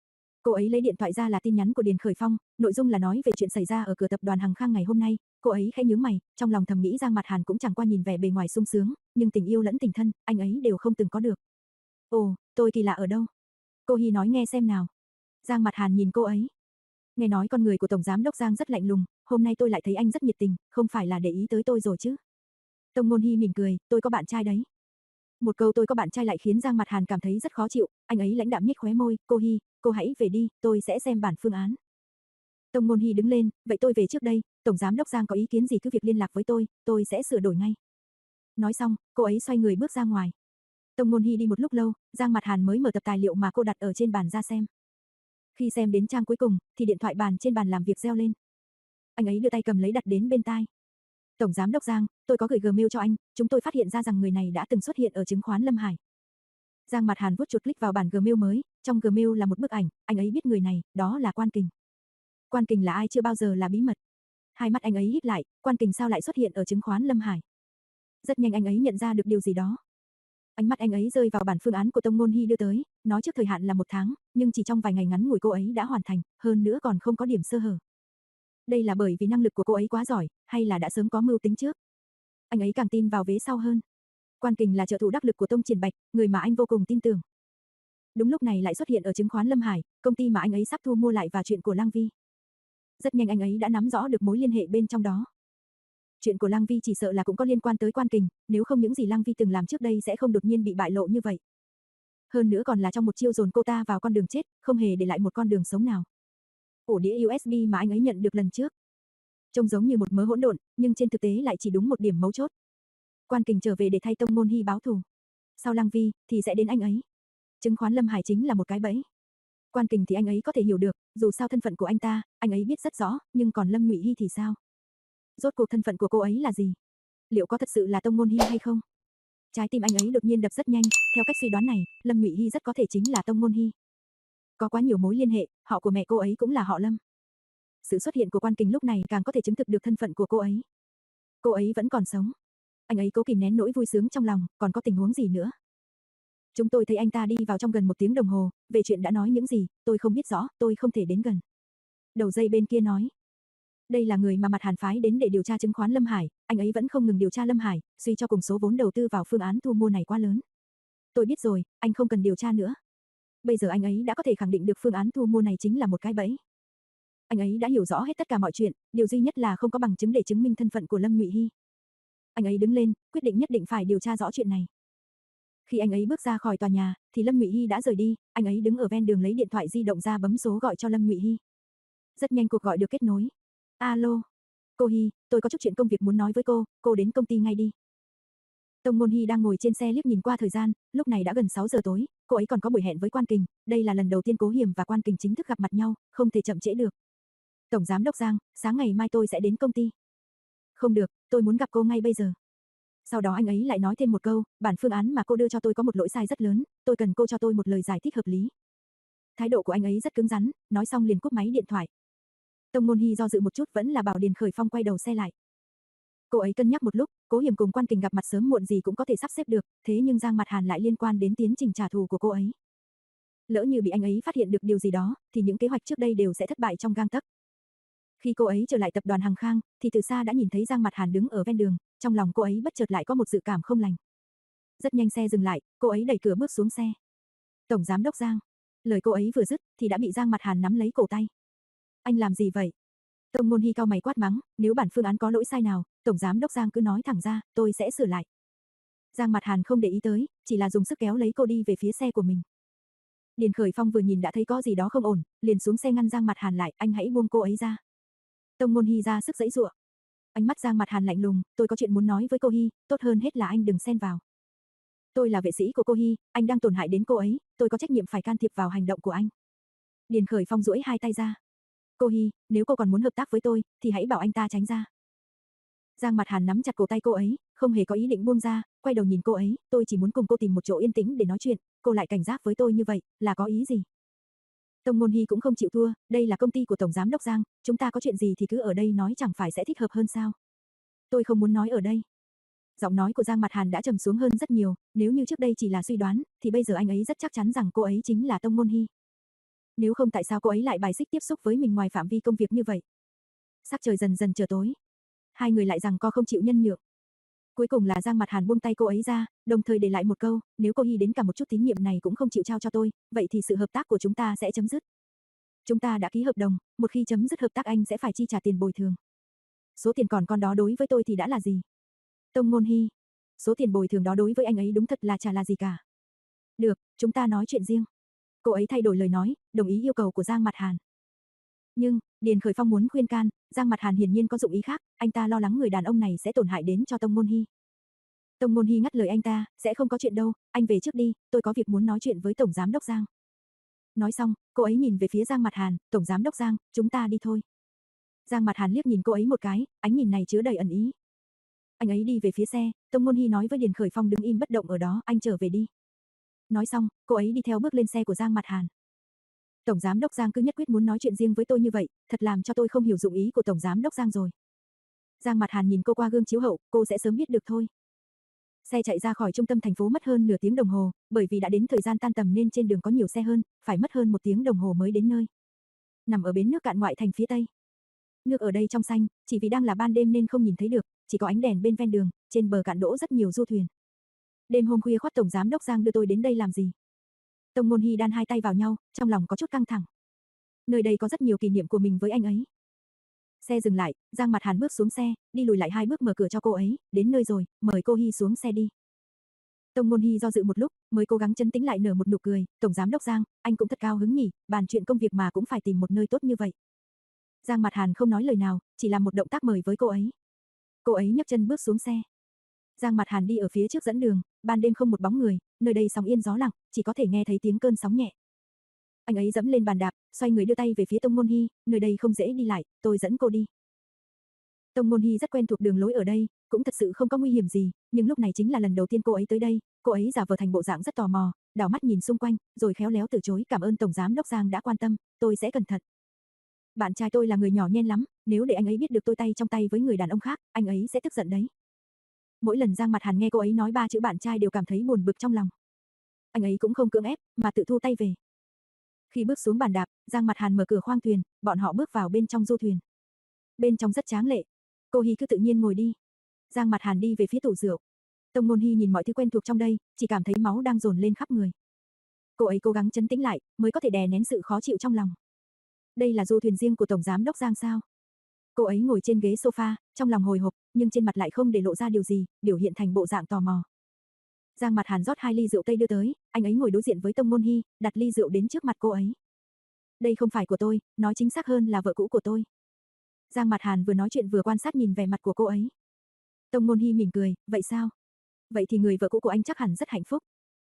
Cô ấy lấy điện thoại ra là tin nhắn của Điền Khởi Phong, nội dung là nói về chuyện xảy ra ở cửa tập đoàn Hằng Khang ngày hôm nay. Cô ấy khẽ nhướng mày, trong lòng thầm nghĩ Giang Mạt Hàn cũng chẳng qua nhìn vẻ bề ngoài sung sướng, nhưng tình yêu lẫn tình thân, anh ấy đều không từng có được. Ồ, tôi kỳ lạ ở đâu? Cô Hi nói nghe xem nào. Giang Mạt Hàn nhìn cô ấy. Nghe nói con người của Tổng Giám Đốc Giang rất lạnh lùng, hôm nay tôi lại thấy anh rất nhiệt tình, không phải là để ý tới tôi rồi chứ? Tông Ngôn Hi mỉm cười, tôi có bạn trai đấy. Một câu tôi có bạn trai lại khiến Giang Mạt Hàn cảm thấy rất khó chịu, anh ấy lãnh đạm nhếch khóe môi, cô Hi, cô hãy về đi, tôi sẽ xem bản phương án. Tông Ngôn Hi đứng lên, vậy tôi về trước đây, Tổng Giám Đốc Giang có ý kiến gì cứ việc liên lạc với tôi, tôi sẽ sửa đổi ngay. Nói xong, cô ấy xoay người bước ra ngoài. Tông Ngôn Hi đi một lúc lâu, Giang Mạt Hàn mới mở tập tài liệu mà cô đặt ở trên bàn ra xem. Khi xem đến trang cuối cùng, thì điện thoại bàn trên bàn làm việc reo lên. Anh ấy đưa tay cầm lấy đặt đến bên tai. Tổng Giám Đốc Giang, tôi có gửi Gmail cho anh, chúng tôi phát hiện ra rằng người này đã từng xuất hiện ở chứng khoán Lâm Hải. Giang Mạt Hàn vuốt chuột click vào bản Gmail mới, trong Gmail là một bức ảnh, anh ấy biết người này, đó là Quan Kình. Quan Kình là ai chưa bao giờ là bí mật. Hai mắt anh ấy híp lại, Quan Kình sao lại xuất hiện ở chứng khoán Lâm Hải? Rất nhanh anh ấy nhận ra được điều gì đó. Ánh mắt anh ấy rơi vào bản phương án của Tông Ngôn Hi đưa tới, nói trước thời hạn là một tháng, nhưng chỉ trong vài ngày ngắn ngủi cô ấy đã hoàn thành, hơn nữa còn không có điểm sơ hở. Đây là bởi vì năng lực của cô ấy quá giỏi, hay là đã sớm có mưu tính trước? Anh ấy càng tin vào vế sau hơn. Quan Kình là trợ thủ đắc lực của Tông Triển Bạch, người mà anh vô cùng tin tưởng. Đúng lúc này lại xuất hiện ở chứng khoán Lâm Hải, công ty mà anh ấy sắp thu mua lại và chuyện của Lang Vi. Rất nhanh anh ấy đã nắm rõ được mối liên hệ bên trong đó. Chuyện của Lang Vi chỉ sợ là cũng có liên quan tới Quan Kình, nếu không những gì Lang Vi từng làm trước đây sẽ không đột nhiên bị bại lộ như vậy. Hơn nữa còn là trong một chiêu dồn cô ta vào con đường chết, không hề để lại một con đường sống nào. Ổ đĩa u ét bê mà anh ấy nhận được lần trước, trông giống như một mớ hỗn độn, nhưng trên thực tế lại chỉ đúng một điểm mấu chốt. Quan Kình trở về để thay Tông Ngôn Hi báo thù. Sau Lang Vi thì sẽ đến anh ấy. Chứng khoán Lâm Hải chính là một cái bẫy. Quan Kình thì anh ấy có thể hiểu được, dù sao thân phận của anh ta, anh ấy biết rất rõ, nhưng còn Lâm Ngụy Hi thì sao? Rốt cuộc thân phận của cô ấy là gì? Liệu có thật sự là Tông Ngôn Hi hay không? Trái tim anh ấy đột nhiên đập rất nhanh, theo cách suy đoán này, Lâm Ngụy Hi rất có thể chính là Tông Ngôn Hi. Có quá nhiều mối liên hệ, họ của mẹ cô ấy cũng là họ Lâm. Sự xuất hiện của Quan Kình lúc này càng có thể chứng thực được thân phận của cô ấy. Cô ấy vẫn còn sống. Anh ấy cố kìm nén nỗi vui sướng trong lòng, còn có tình huống gì nữa? Chúng tôi thấy anh ta đi vào trong gần một tiếng đồng hồ, về chuyện đã nói những gì, tôi không biết rõ, tôi không thể đến gần. Đầu dây bên kia nói. Đây là người mà Mặt Hàn phái đến để điều tra chứng khoán Lâm Hải, anh ấy vẫn không ngừng điều tra Lâm Hải, suy cho cùng số vốn đầu tư vào phương án thu mua này quá lớn. Tôi biết rồi, anh không cần điều tra nữa. Bây giờ anh ấy đã có thể khẳng định được phương án thu mua này chính là một cái bẫy. Anh ấy đã hiểu rõ hết tất cả mọi chuyện, điều duy nhất là không có bằng chứng để chứng minh thân phận của Lâm Ngụy Hi. Anh ấy đứng lên, quyết định nhất định phải điều tra rõ chuyện này. Khi anh ấy bước ra khỏi tòa nhà, thì Lâm Ngụy Hi đã rời đi, anh ấy đứng ở ven đường lấy điện thoại di động ra bấm số gọi cho Lâm Ngụy Hi. Rất nhanh cuộc gọi được kết nối. Alo, cô Hi, tôi có chút chuyện công việc muốn nói với cô, cô đến công ty ngay đi. Tông Ngôn Hi đang ngồi trên xe liếc nhìn qua thời gian, lúc này đã gần sáu giờ tối, cô ấy còn có buổi hẹn với Quan Kình, đây là lần đầu tiên Cố Hiểm và Quan Kình chính thức gặp mặt nhau, không thể chậm trễ được. Tổng Giám Đốc Giang, sáng ngày mai tôi sẽ đến công ty. Không được, tôi muốn gặp cô ngay bây giờ. Sau đó anh ấy lại nói thêm một câu, bản phương án mà cô đưa cho tôi có một lỗi sai rất lớn, tôi cần cô cho tôi một lời giải thích hợp lý. Thái độ của anh ấy rất cứng rắn, nói xong liền cúp máy điện thoại. Tông Ngôn Hi do dự một chút vẫn là bảo Điền Khởi Phong quay đầu xe lại. Cô ấy cân nhắc một lúc, Cố Hiểm cùng Quan Kình gặp mặt sớm muộn gì cũng có thể sắp xếp được, thế nhưng Giang Mạt Hàn lại liên quan đến tiến trình trả thù của cô ấy. Lỡ như bị anh ấy phát hiện được điều gì đó, thì những kế hoạch trước đây đều sẽ thất bại trong gang tấc. Khi cô ấy trở lại tập đoàn Hằng Khang, thì từ xa đã nhìn thấy Giang Mạt Hàn đứng ở ven đường, trong lòng cô ấy bất chợt lại có một dự cảm không lành. Rất nhanh xe dừng lại, cô ấy đẩy cửa bước xuống xe. Tổng Giám Đốc Giang. Lời cô ấy vừa dứt, thì đã bị Giang Mạt Hàn nắm lấy cổ tay. Anh làm gì vậy? Tông Ngôn Hi cau mày quát mắng, nếu bản phương án có lỗi sai nào, Tổng Giám Đốc Giang cứ nói thẳng ra, tôi sẽ sửa lại. Giang Mạt Hàn không để ý tới, chỉ là dùng sức kéo lấy cô đi về phía xe của mình. Điền Khởi Phong vừa nhìn đã thấy có gì đó không ổn, liền xuống xe ngăn Giang Mạt Hàn lại, anh hãy buông cô ấy ra. Tông Ngôn Hi ra sức giãy giụa. Ánh mắt Giang Mạt Hàn lạnh lùng, tôi có chuyện muốn nói với cô Hi, tốt hơn hết là anh đừng xen vào. Tôi là vệ sĩ của cô Hi, anh đang tổn hại đến cô ấy, tôi có trách nhiệm phải can thiệp vào hành động của anh. Điền Khởi Phong duỗi hai tay ra. Cô Hi, nếu cô còn muốn hợp tác với tôi, thì hãy bảo anh ta tránh ra. Giang Mạt Hàn nắm chặt cổ tay cô ấy, không hề có ý định buông ra, quay đầu nhìn cô ấy, tôi chỉ muốn cùng cô tìm một chỗ yên tĩnh để nói chuyện, cô lại cảnh giác với tôi như vậy, là có ý gì? Tông Ngôn Hi cũng không chịu thua, đây là công ty của Tổng Giám Đốc Giang, chúng ta có chuyện gì thì cứ ở đây nói chẳng phải sẽ thích hợp hơn sao? Tôi không muốn nói ở đây. Giọng nói của Giang Mạt Hàn đã trầm xuống hơn rất nhiều, nếu như trước đây chỉ là suy đoán, thì bây giờ anh ấy rất chắc chắn rằng cô ấy chính là Tông Ngôn Hi. Nếu không tại sao cô ấy lại bài xích tiếp xúc với mình ngoài phạm vi công việc như vậy? Sắc trời dần dần trở tối. Hai người lại giằng co không chịu nhân nhượng. Cuối cùng là Giang Mặt Hàn buông tay cô ấy ra, đồng thời để lại một câu, nếu cô Hy đến cả một chút tín nhiệm này cũng không chịu trao cho tôi, vậy thì sự hợp tác của chúng ta sẽ chấm dứt. Chúng ta đã ký hợp đồng, một khi chấm dứt hợp tác anh sẽ phải chi trả tiền bồi thường. Số tiền còn con đó đối với tôi thì đã là gì? Tông Ngôn Hy, số tiền bồi thường đó đối với anh ấy đúng thật là chả là gì cả. Được, chúng ta nói chuyện riêng. Cô ấy thay đổi lời nói, đồng ý yêu cầu của Giang Mặt Hàn. Nhưng, Điền Khởi Phong muốn khuyên can, Giang Mặt Hàn hiển nhiên có dụng ý khác, anh ta lo lắng người đàn ông này sẽ tổn hại đến cho Tông Ngôn Hy. Tông Ngôn Hy ngắt lời anh ta, sẽ không có chuyện đâu, anh về trước đi, tôi có việc muốn nói chuyện với Tổng Giám Đốc Giang. Nói xong, cô ấy nhìn về phía Giang Mặt Hàn, Tổng Giám Đốc Giang, chúng ta đi thôi. Giang Mặt Hàn liếc nhìn cô ấy một cái, ánh nhìn này chứa đầy ẩn ý. Anh ấy đi về phía xe, Tông Ngôn Hy nói với Điền Khởi Phong đứng im bất động ở đó, anh trở về đi. Nói xong, cô ấy đi theo bước lên xe của Giang Mặt Hàn. Tổng Giám Đốc Giang cứ nhất quyết muốn nói chuyện riêng với tôi như vậy, thật làm cho tôi không hiểu dụng ý của Tổng Giám Đốc Giang rồi. Giang Mặt Hàn nhìn cô qua gương chiếu hậu, cô sẽ sớm biết được thôi. Xe chạy ra khỏi trung tâm thành phố mất hơn nửa tiếng đồng hồ, bởi vì đã đến thời gian tan tầm nên trên đường có nhiều xe hơn, phải mất hơn một tiếng đồng hồ mới đến nơi. Nằm ở bến nước cạn ngoại thành phía tây. Nước ở đây trong xanh, chỉ vì đang là ban đêm nên không nhìn thấy được, chỉ có ánh đèn bên ven đường, trên bờ cạn đỗ rất nhiều du thuyền. Đêm hôm khuya khoắt Tổng Giám Đốc Giang đưa tôi đến đây làm gì? Tông Ngôn Hy đan hai tay vào nhau, trong lòng có chút căng thẳng. Nơi đây có rất nhiều kỷ niệm của mình với anh ấy. Xe dừng lại, Giang Mặt Hàn bước xuống xe, đi lùi lại hai bước mở cửa cho cô ấy, đến nơi rồi, mời cô Hy xuống xe đi. Tông Ngôn Hy do dự một lúc, mới cố gắng trấn tĩnh lại nở một nụ cười, Tổng Giám Đốc Giang, anh cũng thật cao hứng nhỉ, bàn chuyện công việc mà cũng phải tìm một nơi tốt như vậy. Giang Mặt Hàn không nói lời nào, chỉ làm một động tác mời với cô ấy. Cô ấy nhấc chân bước xuống xe. Giang Mặt Hàn đi ở phía trước dẫn đường, ban đêm không một bóng người, nơi đây sóng yên gió lặng, chỉ có thể nghe thấy tiếng cơn sóng nhẹ. Anh ấy dẫm lên bàn đạp, xoay người đưa tay về phía Tông Ngôn Hy, nơi đây không dễ đi lại, tôi dẫn cô đi. Tông Ngôn Hy rất quen thuộc đường lối ở đây, cũng thật sự không có nguy hiểm gì, nhưng lúc này chính là lần đầu tiên cô ấy tới đây, cô ấy giả vờ thành bộ dạng rất tò mò, đảo mắt nhìn xung quanh, rồi khéo léo từ chối, cảm ơn Tổng Giám Đốc Giang đã quan tâm, tôi sẽ cẩn thận. Bạn trai tôi là người nhỏ nhen lắm, nếu để anh ấy biết được tôi tay trong tay với người đàn ông khác, anh ấy sẽ tức giận đấy. Mỗi lần Giang Mặt Hàn nghe cô ấy nói ba chữ bạn trai đều cảm thấy buồn bực trong lòng. Anh ấy cũng không cưỡng ép, mà tự thu tay về. Khi bước xuống bàn đạp, Giang Mặt Hàn mở cửa khoang thuyền, bọn họ bước vào bên trong du thuyền. Bên trong rất tráng lệ. Cô Hy cứ tự nhiên ngồi đi. Giang Mặt Hàn đi về phía tủ rượu. Tông Ngôn Hy nhìn mọi thứ quen thuộc trong đây, chỉ cảm thấy máu đang dồn lên khắp người. Cô ấy cố gắng trấn tĩnh lại, mới có thể đè nén sự khó chịu trong lòng. Đây là du thuyền riêng của Tổng Giám Đốc Giang sao? Cô ấy ngồi trên ghế sofa, trong lòng hồi hộp, nhưng trên mặt lại không để lộ ra điều gì, biểu hiện thành bộ dạng tò mò. Giang Mặt Hàn rót hai ly rượu tây đưa tới, anh ấy ngồi đối diện với Tông Ngôn Hy, đặt ly rượu đến trước mặt cô ấy. Đây không phải của tôi, nói chính xác hơn là vợ cũ của tôi. Giang Mặt Hàn vừa nói chuyện vừa quan sát nhìn vẻ mặt của cô ấy. Tông Ngôn Hy mỉm cười, vậy sao? Vậy thì người vợ cũ của anh chắc hẳn rất hạnh phúc.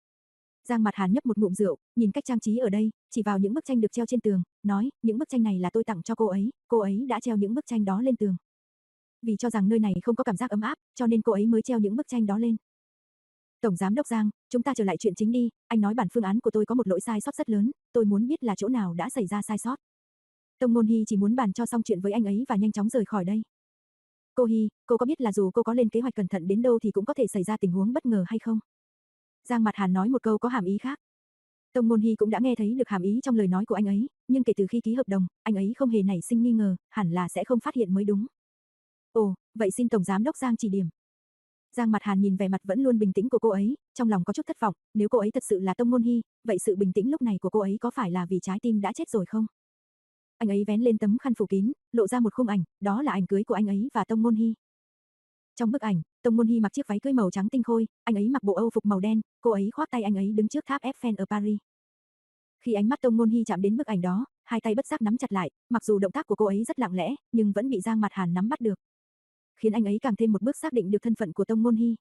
Giang Mặt Hàn nhấp một ngụm rượu, nhìn cách trang trí ở đây, chỉ vào những bức tranh được treo trên tường, nói, những bức tranh này là tôi tặng cho cô ấy, cô ấy đã treo những bức tranh đó lên tường. Vì cho rằng nơi này không có cảm giác ấm áp, cho nên cô ấy mới treo những bức tranh đó lên. Tổng Giám Đốc Giang, chúng ta trở lại chuyện chính đi, anh nói bản phương án của tôi có một lỗi sai sót rất lớn, tôi muốn biết là chỗ nào đã xảy ra sai sót. Tông Ngôn Hy chỉ muốn bàn cho xong chuyện với anh ấy và nhanh chóng rời khỏi đây. Cô Hy, cô có biết là dù cô có lên kế hoạch cẩn thận đến đâu thì cũng có thể xảy ra tình huống bất ngờ hay không? Giang Mặt Hàn nói một câu có hàm ý khác. Tông Ngôn Hy cũng đã nghe thấy được hàm ý trong lời nói của anh ấy, nhưng kể từ khi ký hợp đồng, anh ấy không hề nảy sinh nghi ngờ, hẳn là sẽ không phát hiện mới đúng. Ồ, vậy xin Tổng Giám Đốc Giang chỉ điểm. Giang Mặt Hàn nhìn vẻ mặt vẫn luôn bình tĩnh của cô ấy, trong lòng có chút thất vọng, nếu cô ấy thật sự là Tông Ngôn Hy, vậy sự bình tĩnh lúc này của cô ấy có phải là vì trái tim đã chết rồi không? Anh ấy vén lên tấm khăn phủ kín, lộ ra một khung ảnh, đó là ảnh cưới của anh ấy và Tông Ngôn Hy. Trong bức ảnh, Tông Ngôn Hy mặc chiếc váy cưới màu trắng tinh khôi, anh ấy mặc bộ Âu phục màu đen, cô ấy khoác tay anh ấy đứng trước tháp Eiffel ở Paris. Khi ánh mắt Tông Ngôn Hy chạm đến bức ảnh đó, hai tay bất giác nắm chặt lại, mặc dù động tác của cô ấy rất lặng lẽ, nhưng vẫn bị Giang Mặt Hàn nắm bắt được, khiến anh ấy càng thêm một bước xác định được thân phận của Tông Ngôn Hy.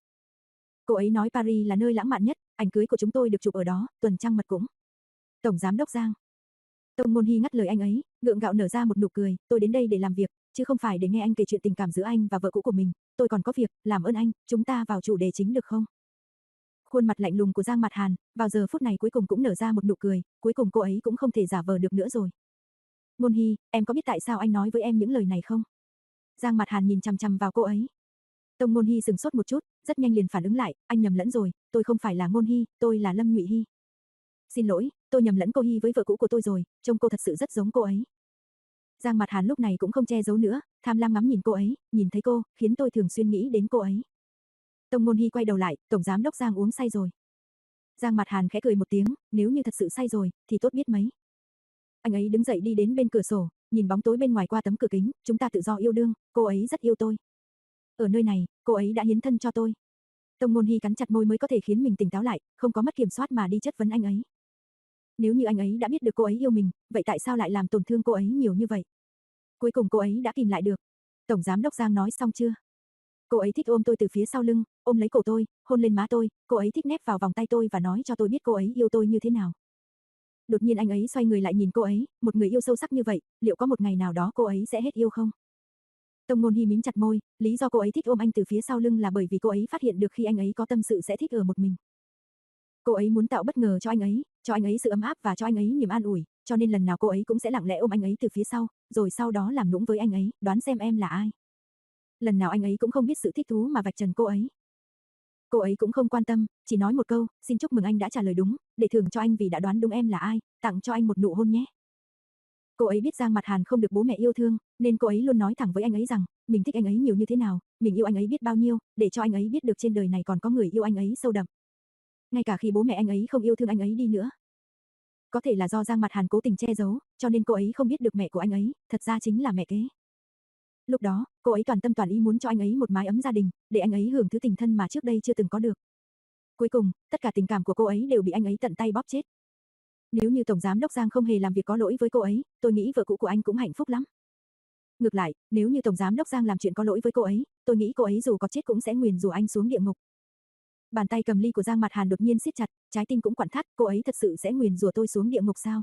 Cô ấy nói Paris là nơi lãng mạn nhất, ảnh cưới của chúng tôi được chụp ở đó, tuần trăng mật cũng. Tổng Giám Đốc Giang. Tông Ngôn Hy ngắt lời anh ấy, gượng gạo nở ra một nụ cười, tôi đến đây để làm việc, chứ không phải để nghe anh kể chuyện tình cảm giữa anh và vợ cũ của mình, tôi còn có việc, làm ơn anh, chúng ta vào chủ đề chính được không? Khuôn mặt lạnh lùng của Giang Mặt Hàn, vào giờ phút này cuối cùng cũng nở ra một nụ cười, cuối cùng cô ấy cũng không thể giả vờ được nữa rồi. Ngôn Hy, em có biết tại sao anh nói với em những lời này không? Giang Mặt Hàn nhìn chằm chằm vào cô ấy. Tông Ngôn Hy sừng sốt một chút, rất nhanh liền phản ứng lại, anh nhầm lẫn rồi, tôi không phải là Ngôn Hy, tôi là Lâm Nhụy Hy. Xin lỗi, tôi nhầm lẫn cô Hy với vợ cũ của tôi rồi, trông cô thật sự rất giống cô ấy. Giang Mặt Hàn lúc này cũng không che giấu nữa, tham lam ngắm nhìn cô ấy, nhìn thấy cô, khiến tôi thường xuyên nghĩ đến cô ấy. Tông Ngôn Hy quay đầu lại, tổng giám đốc Giang uống say rồi. Giang Mặt Hàn khẽ cười một tiếng, nếu như thật sự say rồi, thì tốt biết mấy. Anh ấy đứng dậy đi đến bên cửa sổ, nhìn bóng tối bên ngoài qua tấm cửa kính, chúng ta tự do yêu đương, cô ấy rất yêu tôi. Ở nơi này, cô ấy đã hiến thân cho tôi. Tông Ngôn Hy cắn chặt môi mới có thể khiến mình tỉnh táo lại, không có mất kiểm soát mà đi chất vấn anh ấy. Nếu như anh ấy đã biết được cô ấy yêu mình, vậy tại sao lại làm tổn thương cô ấy nhiều như vậy? Cuối cùng cô ấy đã kìm lại được. Tổng giám đốc Giang nói xong chưa? Cô ấy thích ôm tôi từ phía sau lưng, ôm lấy cổ tôi, hôn lên má tôi, cô ấy thích nép vào vòng tay tôi và nói cho tôi biết cô ấy yêu tôi như thế nào. Đột nhiên anh ấy xoay người lại nhìn cô ấy, một người yêu sâu sắc như vậy, liệu có một ngày nào đó cô ấy sẽ hết yêu không? Tông Ngôn Hy mím chặt môi, lý do cô ấy thích ôm anh từ phía sau lưng là bởi vì cô ấy phát hiện được khi anh ấy có tâm sự sẽ thích ở một mình. Cô ấy muốn tạo bất ngờ cho anh ấy, cho anh ấy sự ấm áp và cho anh ấy niềm an ủi, cho nên lần nào cô ấy cũng sẽ lặng lẽ ôm anh ấy từ phía sau, rồi sau đó làm nũng với anh ấy, đoán xem em là ai. Lần nào anh ấy cũng không biết sự thích thú mà vạch trần cô ấy. Cô ấy cũng không quan tâm, chỉ nói một câu, xin chúc mừng anh đã trả lời đúng, để thưởng cho anh vì đã đoán đúng em là ai, tặng cho anh một nụ hôn nhé. Cô ấy biết Giang Mặt Hàn không được bố mẹ yêu thương, nên cô ấy luôn nói thẳng với anh ấy rằng, mình thích anh ấy nhiều như thế nào, mình yêu anh ấy biết bao nhiêu, để cho anh ấy biết được trên đời này còn có người yêu anh ấy sâu đậm. Ngay cả khi bố mẹ anh ấy không yêu thương anh ấy đi nữa. Có thể là do Giang Mặt Hàn cố tình che giấu, cho nên cô ấy không biết được mẹ của anh ấy, thật ra chính là mẹ kế. Lúc đó, cô ấy toàn tâm toàn ý muốn cho anh ấy một mái ấm gia đình, để anh ấy hưởng thứ tình thân mà trước đây chưa từng có được. Cuối cùng, tất cả tình cảm của cô ấy đều bị anh ấy tận tay bóp chết. Nếu như Tổng Giám đốc Giang không hề làm việc có lỗi với cô ấy, tôi nghĩ vợ cũ của anh cũng hạnh phúc lắm. Ngược lại, nếu như Tổng Giám đốc Giang làm chuyện có lỗi với cô ấy, tôi nghĩ cô ấy dù có chết cũng sẽ nguyền rủa anh xuống địa ngục. Bàn tay cầm ly của Giang Mặt Hàn đột nhiên siết chặt, trái tim cũng quặn thắt, cô ấy thật sự sẽ nguyền rủa tôi xuống địa ngục sao?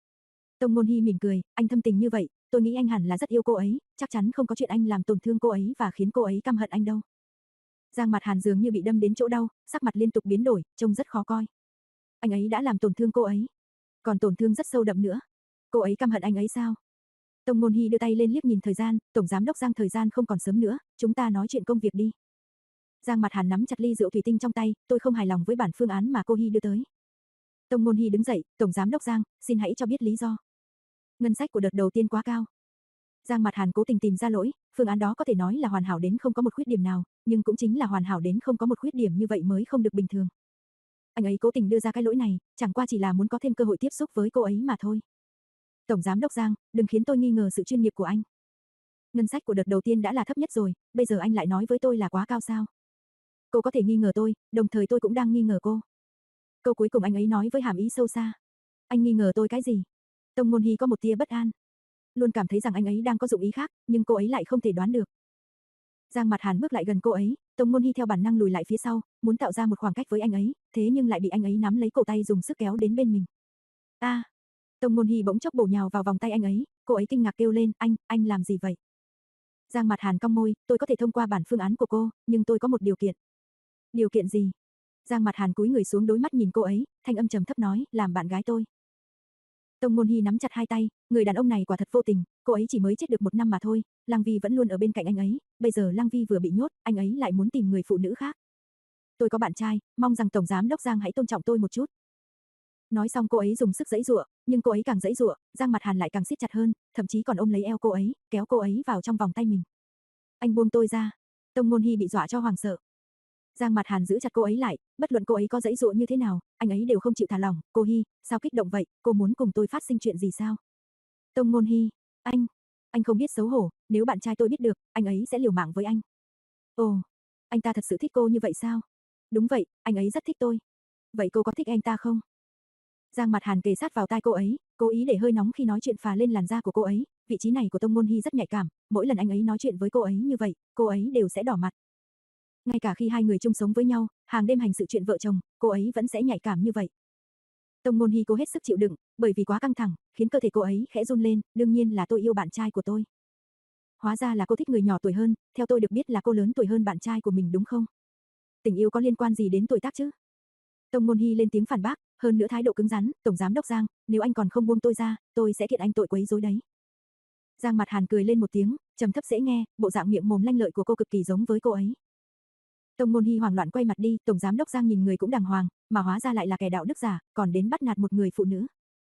Tông Ngôn Hy mỉm cười, anh thâm tình như vậy, tôi nghĩ anh hẳn là rất yêu cô ấy, chắc chắn không có chuyện anh làm tổn thương cô ấy và khiến cô ấy căm hận anh đâu. Giang Mặt Hàn dường như bị đâm đến chỗ đau, sắc mặt liên tục biến đổi, trông rất khó coi. Anh ấy đã làm tổn thương cô ấy, còn tổn thương rất sâu đậm nữa. Cô ấy căm hận anh ấy sao? Tông Ngôn Hy đưa tay lên liếc nhìn thời gian, Tổng Giám đốc Giang thời gian không còn sớm nữa, chúng ta nói chuyện công việc đi. Giang Mặt Hàn nắm chặt ly rượu thủy tinh trong tay, tôi không hài lòng với bản phương án mà cô Hy đưa tới. Tông Ngôn Hy đứng dậy, Tổng Giám đốc Giang, xin hãy cho biết lý do. Ngân sách của đợt đầu tiên quá cao. Giang Mặt Hàn cố tình tìm ra lỗi, phương án đó có thể nói là hoàn hảo đến không có một khuyết điểm nào, nhưng cũng chính là hoàn hảo đến không có một khuyết điểm như vậy mới không được bình thường. Anh ấy cố tình đưa ra cái lỗi này, chẳng qua chỉ là muốn có thêm cơ hội tiếp xúc với cô ấy mà thôi. Tổng Giám đốc Giang, đừng khiến tôi nghi ngờ sự chuyên nghiệp của anh. Ngân sách của đợt đầu tiên đã là thấp nhất rồi, bây giờ anh lại nói với tôi là quá cao sao? Cô có thể nghi ngờ tôi, đồng thời tôi cũng đang nghi ngờ cô. Câu cuối cùng anh ấy nói với hàm ý sâu xa. Anh nghi ngờ tôi cái gì? Tông Ngôn Hy có một tia bất an. Luôn cảm thấy rằng anh ấy đang có dụng ý khác, nhưng cô ấy lại không thể đoán được. Giang Mặt Hàn bước lại gần cô ấy, Tông Ngôn Hy theo bản năng lùi lại phía sau, muốn tạo ra một khoảng cách với anh ấy, thế nhưng lại bị anh ấy nắm lấy cổ tay dùng sức kéo đến bên mình. A! À, Tông Ngôn Hy bỗng chốc bổ nhào vào vòng tay anh ấy, cô ấy kinh ngạc kêu lên, anh, anh làm gì vậy? Giang Mặt Hàn cong môi, tôi có thể thông qua bản phương án của cô, nhưng tôi có một điều kiện. Điều kiện gì? Giang Mặt Hàn cúi người xuống đối mắt nhìn cô ấy, thanh âm trầm thấp nói, làm bạn gái tôi. Tông Ngôn Hy nắm chặt hai tay, người đàn ông này quả thật vô tình, cô ấy chỉ mới chết được một năm mà thôi, Lăng Vi vẫn luôn ở bên cạnh anh ấy, bây giờ Lăng Vi vừa bị nhốt, anh ấy lại muốn tìm người phụ nữ khác. Tôi có bạn trai, mong rằng Tổng Giám đốc Giang hãy tôn trọng tôi một chút. Nói xong cô ấy dùng sức giãy giụa, nhưng cô ấy càng giãy giụa, Giang Mặt Hàn lại càng siết chặt hơn, thậm chí còn ôm lấy eo cô ấy, kéo cô ấy vào trong vòng tay mình. Anh buông tôi ra. Tông Ngôn Hy bị dọa cho hoảng sợ. Giang Mặt Hàn giữ chặt cô ấy lại, bất luận cô ấy có giãy giụa như thế nào, anh ấy đều không chịu thả lỏng. Cô Hy, sao kích động vậy, cô muốn cùng tôi phát sinh chuyện gì sao? Tông Ngôn Hy, anh, anh không biết xấu hổ, nếu bạn trai tôi biết được, anh ấy sẽ liều mạng với anh. Ồ, anh ta thật sự thích cô như vậy sao? Đúng vậy, anh ấy rất thích tôi. Vậy cô có thích anh ta không? Giang Mặt Hàn kề sát vào tai cô ấy, cố ý để hơi nóng khi nói chuyện phà lên làn da của cô ấy, vị trí này của Tông Ngôn Hy rất nhạy cảm, mỗi lần anh ấy nói chuyện với cô ấy như vậy, cô ấy đều sẽ đỏ mặt. Ngay cả khi hai người chung sống với nhau, hàng đêm hành sự chuyện vợ chồng, cô ấy vẫn sẽ nhạy cảm như vậy. Tông Ngôn Hy cố hết sức chịu đựng, bởi vì quá căng thẳng, khiến cơ thể cô ấy khẽ run lên, đương nhiên là tôi yêu bạn trai của tôi. Hóa ra là cô thích người nhỏ tuổi hơn, theo tôi được biết là cô lớn tuổi hơn bạn trai của mình đúng không? Tình yêu có liên quan gì đến tuổi tác chứ? Tông Ngôn Hy lên tiếng phản bác, hơn nữa thái độ cứng rắn, Tổng Giám đốc Giang, nếu anh còn không buông tôi ra, tôi sẽ kiện anh tội quấy rối đấy. Giang Mặt Hàn cười lên một tiếng, trầm thấp dễ nghe, bộ dạng miệng mồm lanh lợi của cô cực kỳ giống với cô ấy. Tông Môn Hi hoảng loạn quay mặt đi, tổng giám đốc Giang nhìn người cũng đàng hoàng, mà hóa ra lại là kẻ đạo đức giả, còn đến bắt nạt một người phụ nữ.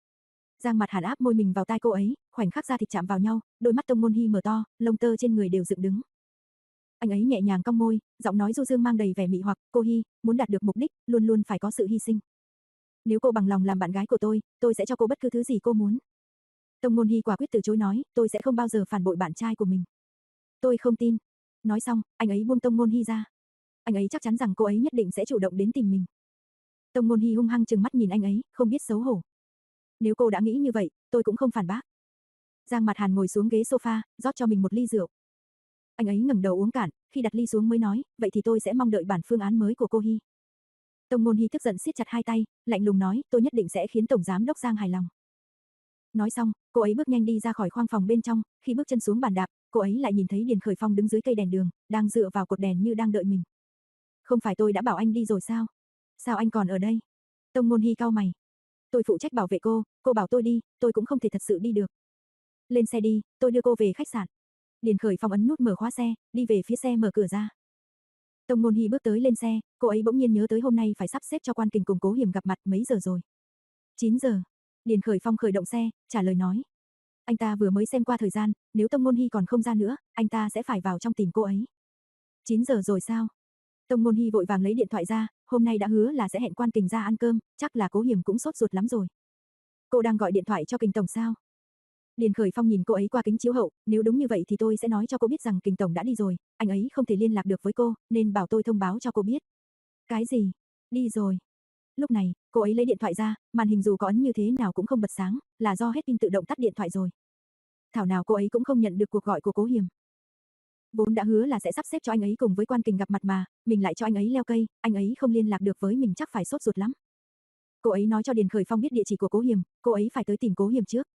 Giang Mặt Hàn áp môi mình vào tai cô ấy, khoảnh khắc da thịt chạm vào nhau, đôi mắt Tông Môn Hi mở to, lông tơ trên người đều dựng đứng. Anh ấy nhẹ nhàng cong môi, giọng nói du dương mang đầy vẻ mị hoặc, "Cô Hi, muốn đạt được mục đích, luôn luôn phải có sự hy sinh. Nếu cô bằng lòng làm bạn gái của tôi, tôi sẽ cho cô bất cứ thứ gì cô muốn." Tông Môn Hi quả quyết từ chối nói, "Tôi sẽ không bao giờ phản bội bạn trai của mình." "Tôi không tin." Nói xong, anh ấy buông Tông Môn Hi ra. Anh ấy chắc chắn rằng cô ấy nhất định sẽ chủ động đến tìm mình. Tông Môn Hi hung hăng trừng mắt nhìn anh ấy, không biết xấu hổ. "Nếu cô đã nghĩ như vậy, tôi cũng không phản bác." Giang Mặt Hàn ngồi xuống ghế sofa, rót cho mình một ly rượu. Anh ấy ngẩng đầu uống cạn, khi đặt ly xuống mới nói, "Vậy thì tôi sẽ mong đợi bản phương án mới của cô Hi." Tông Môn Hi tức giận siết chặt hai tay, lạnh lùng nói, "Tôi nhất định sẽ khiến tổng giám đốc Giang hài lòng." Nói xong, cô ấy bước nhanh đi ra khỏi khoang phòng bên trong, khi bước chân xuống bàn đạp, cô ấy lại nhìn thấy Điền Khởi Phong đứng dưới cây đèn đường, đang dựa vào cột đèn như đang đợi mình. "Không phải tôi đã bảo anh đi rồi sao? Sao anh còn ở đây?" Tông Môn Hi cau mày. "Tôi phụ trách bảo vệ cô, cô bảo tôi đi, tôi cũng không thể thật sự đi được." "Lên xe đi, tôi đưa cô về khách sạn." Điền Khởi Phong ấn nút mở khóa xe, đi về phía xe mở cửa ra. Tông Môn Hi bước tới lên xe, cô ấy bỗng nhiên nhớ tới hôm nay phải sắp xếp cho Quan Kình cùng Cố Hiểm gặp mặt, mấy giờ rồi? chín giờ. Điền Khởi Phong khởi động xe, trả lời nói. Anh ta vừa mới xem qua thời gian, nếu Tông Môn Hi còn không ra nữa, anh ta sẽ phải vào trong tìm cô ấy. chín giờ rồi sao? Tông Môn Hi vội vàng lấy điện thoại ra, hôm nay đã hứa là sẽ hẹn Quan Kình ra ăn cơm, chắc là Cố Hiểm cũng sốt ruột lắm rồi. Cô đang gọi điện thoại cho Kình tổng sao? Điền Khởi Phong nhìn cô ấy qua kính chiếu hậu, nếu đúng như vậy thì tôi sẽ nói cho cô biết rằng Kình tổng đã đi rồi, anh ấy không thể liên lạc được với cô, nên bảo tôi thông báo cho cô biết. Cái gì? Đi rồi? Lúc này, cô ấy lấy điện thoại ra, màn hình dù có ấn như thế nào cũng không bật sáng, là do hết pin tự động tắt điện thoại rồi. Thảo nào cô ấy cũng không nhận được cuộc gọi của Cố Hiểm. Vốn đã hứa là sẽ sắp xếp cho anh ấy cùng với Quan Kình gặp mặt mà, mình lại cho anh ấy leo cây, anh ấy không liên lạc được với mình chắc phải sốt ruột lắm. Cô ấy nói cho Điền Khởi Phong biết địa chỉ của Cố Hiểm, cô ấy phải tới tìm Cố Hiểm trước.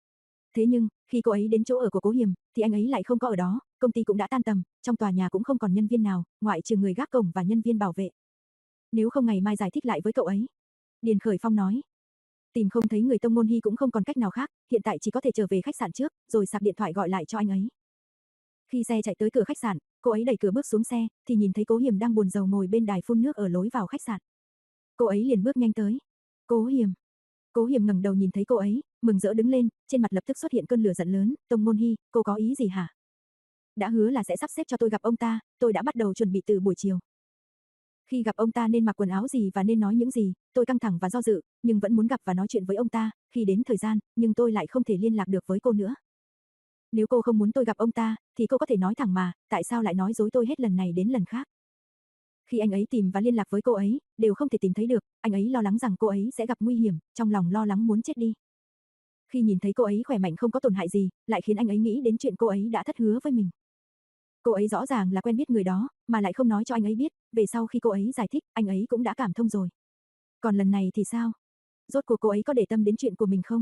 Thế nhưng, khi cô ấy đến chỗ ở của Cố Hiểm, thì anh ấy lại không có ở đó, công ty cũng đã tan tầm, trong tòa nhà cũng không còn nhân viên nào, ngoại trừ người gác cổng và nhân viên bảo vệ. Nếu không ngày mai giải thích lại với cậu ấy. Điền Khởi Phong nói. Tìm không thấy người Tông Môn Hi cũng không còn cách nào khác, hiện tại chỉ có thể trở về khách sạn trước, rồi sạc điện thoại gọi lại cho anh ấy. Khi xe chạy tới cửa khách sạn, cô ấy đẩy cửa bước xuống xe, thì nhìn thấy Cố Hiểm đang buồn rầu ngồi bên đài phun nước ở lối vào khách sạn. Cô ấy liền bước nhanh tới. Cố Hiểm. Cố Hiểm ngẩng đầu nhìn thấy cô ấy, mừng rỡ đứng lên, trên mặt lập tức xuất hiện cơn lửa giận lớn, Tông Môn Hi, cô có ý gì hả? Đã hứa là sẽ sắp xếp cho tôi gặp ông ta, tôi đã bắt đầu chuẩn bị từ buổi chiều. Khi gặp ông ta nên mặc quần áo gì và nên nói những gì, tôi căng thẳng và do dự, nhưng vẫn muốn gặp và nói chuyện với ông ta, khi đến thời gian, nhưng tôi lại không thể liên lạc được với cô nữa. Nếu cô không muốn tôi gặp ông ta, thì cô có thể nói thẳng mà, tại sao lại nói dối tôi hết lần này đến lần khác? Khi anh ấy tìm và liên lạc với cô ấy, đều không thể tìm thấy được, anh ấy lo lắng rằng cô ấy sẽ gặp nguy hiểm, trong lòng lo lắng muốn chết đi. Khi nhìn thấy cô ấy khỏe mạnh không có tổn hại gì, lại khiến anh ấy nghĩ đến chuyện cô ấy đã thất hứa với mình. Cô ấy rõ ràng là quen biết người đó, mà lại không nói cho anh ấy biết, về sau khi cô ấy giải thích, anh ấy cũng đã cảm thông rồi. Còn lần này thì sao? Rốt cuộc cô ấy có để tâm đến chuyện của mình không?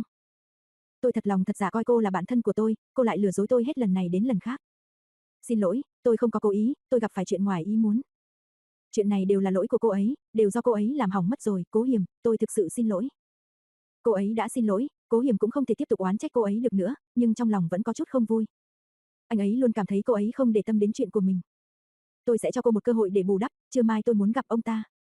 Tôi thật lòng thật giả coi cô là bạn thân của tôi, cô lại lừa dối tôi hết lần này đến lần khác. Xin lỗi, tôi không có cố ý, tôi gặp phải chuyện ngoài ý muốn. Chuyện này đều là lỗi của cô ấy, đều do cô ấy làm hỏng mất rồi, Cố Hiểm, tôi thực sự xin lỗi. Cô ấy đã xin lỗi, Cố Hiểm cũng không thể tiếp tục oán trách cô ấy được nữa, nhưng trong lòng vẫn có chút không vui. Anh ấy luôn cảm thấy cô ấy không để tâm đến chuyện của mình. Tôi sẽ cho cô một cơ hội để bù đắp, trưa mai tôi muốn gặp ông ta.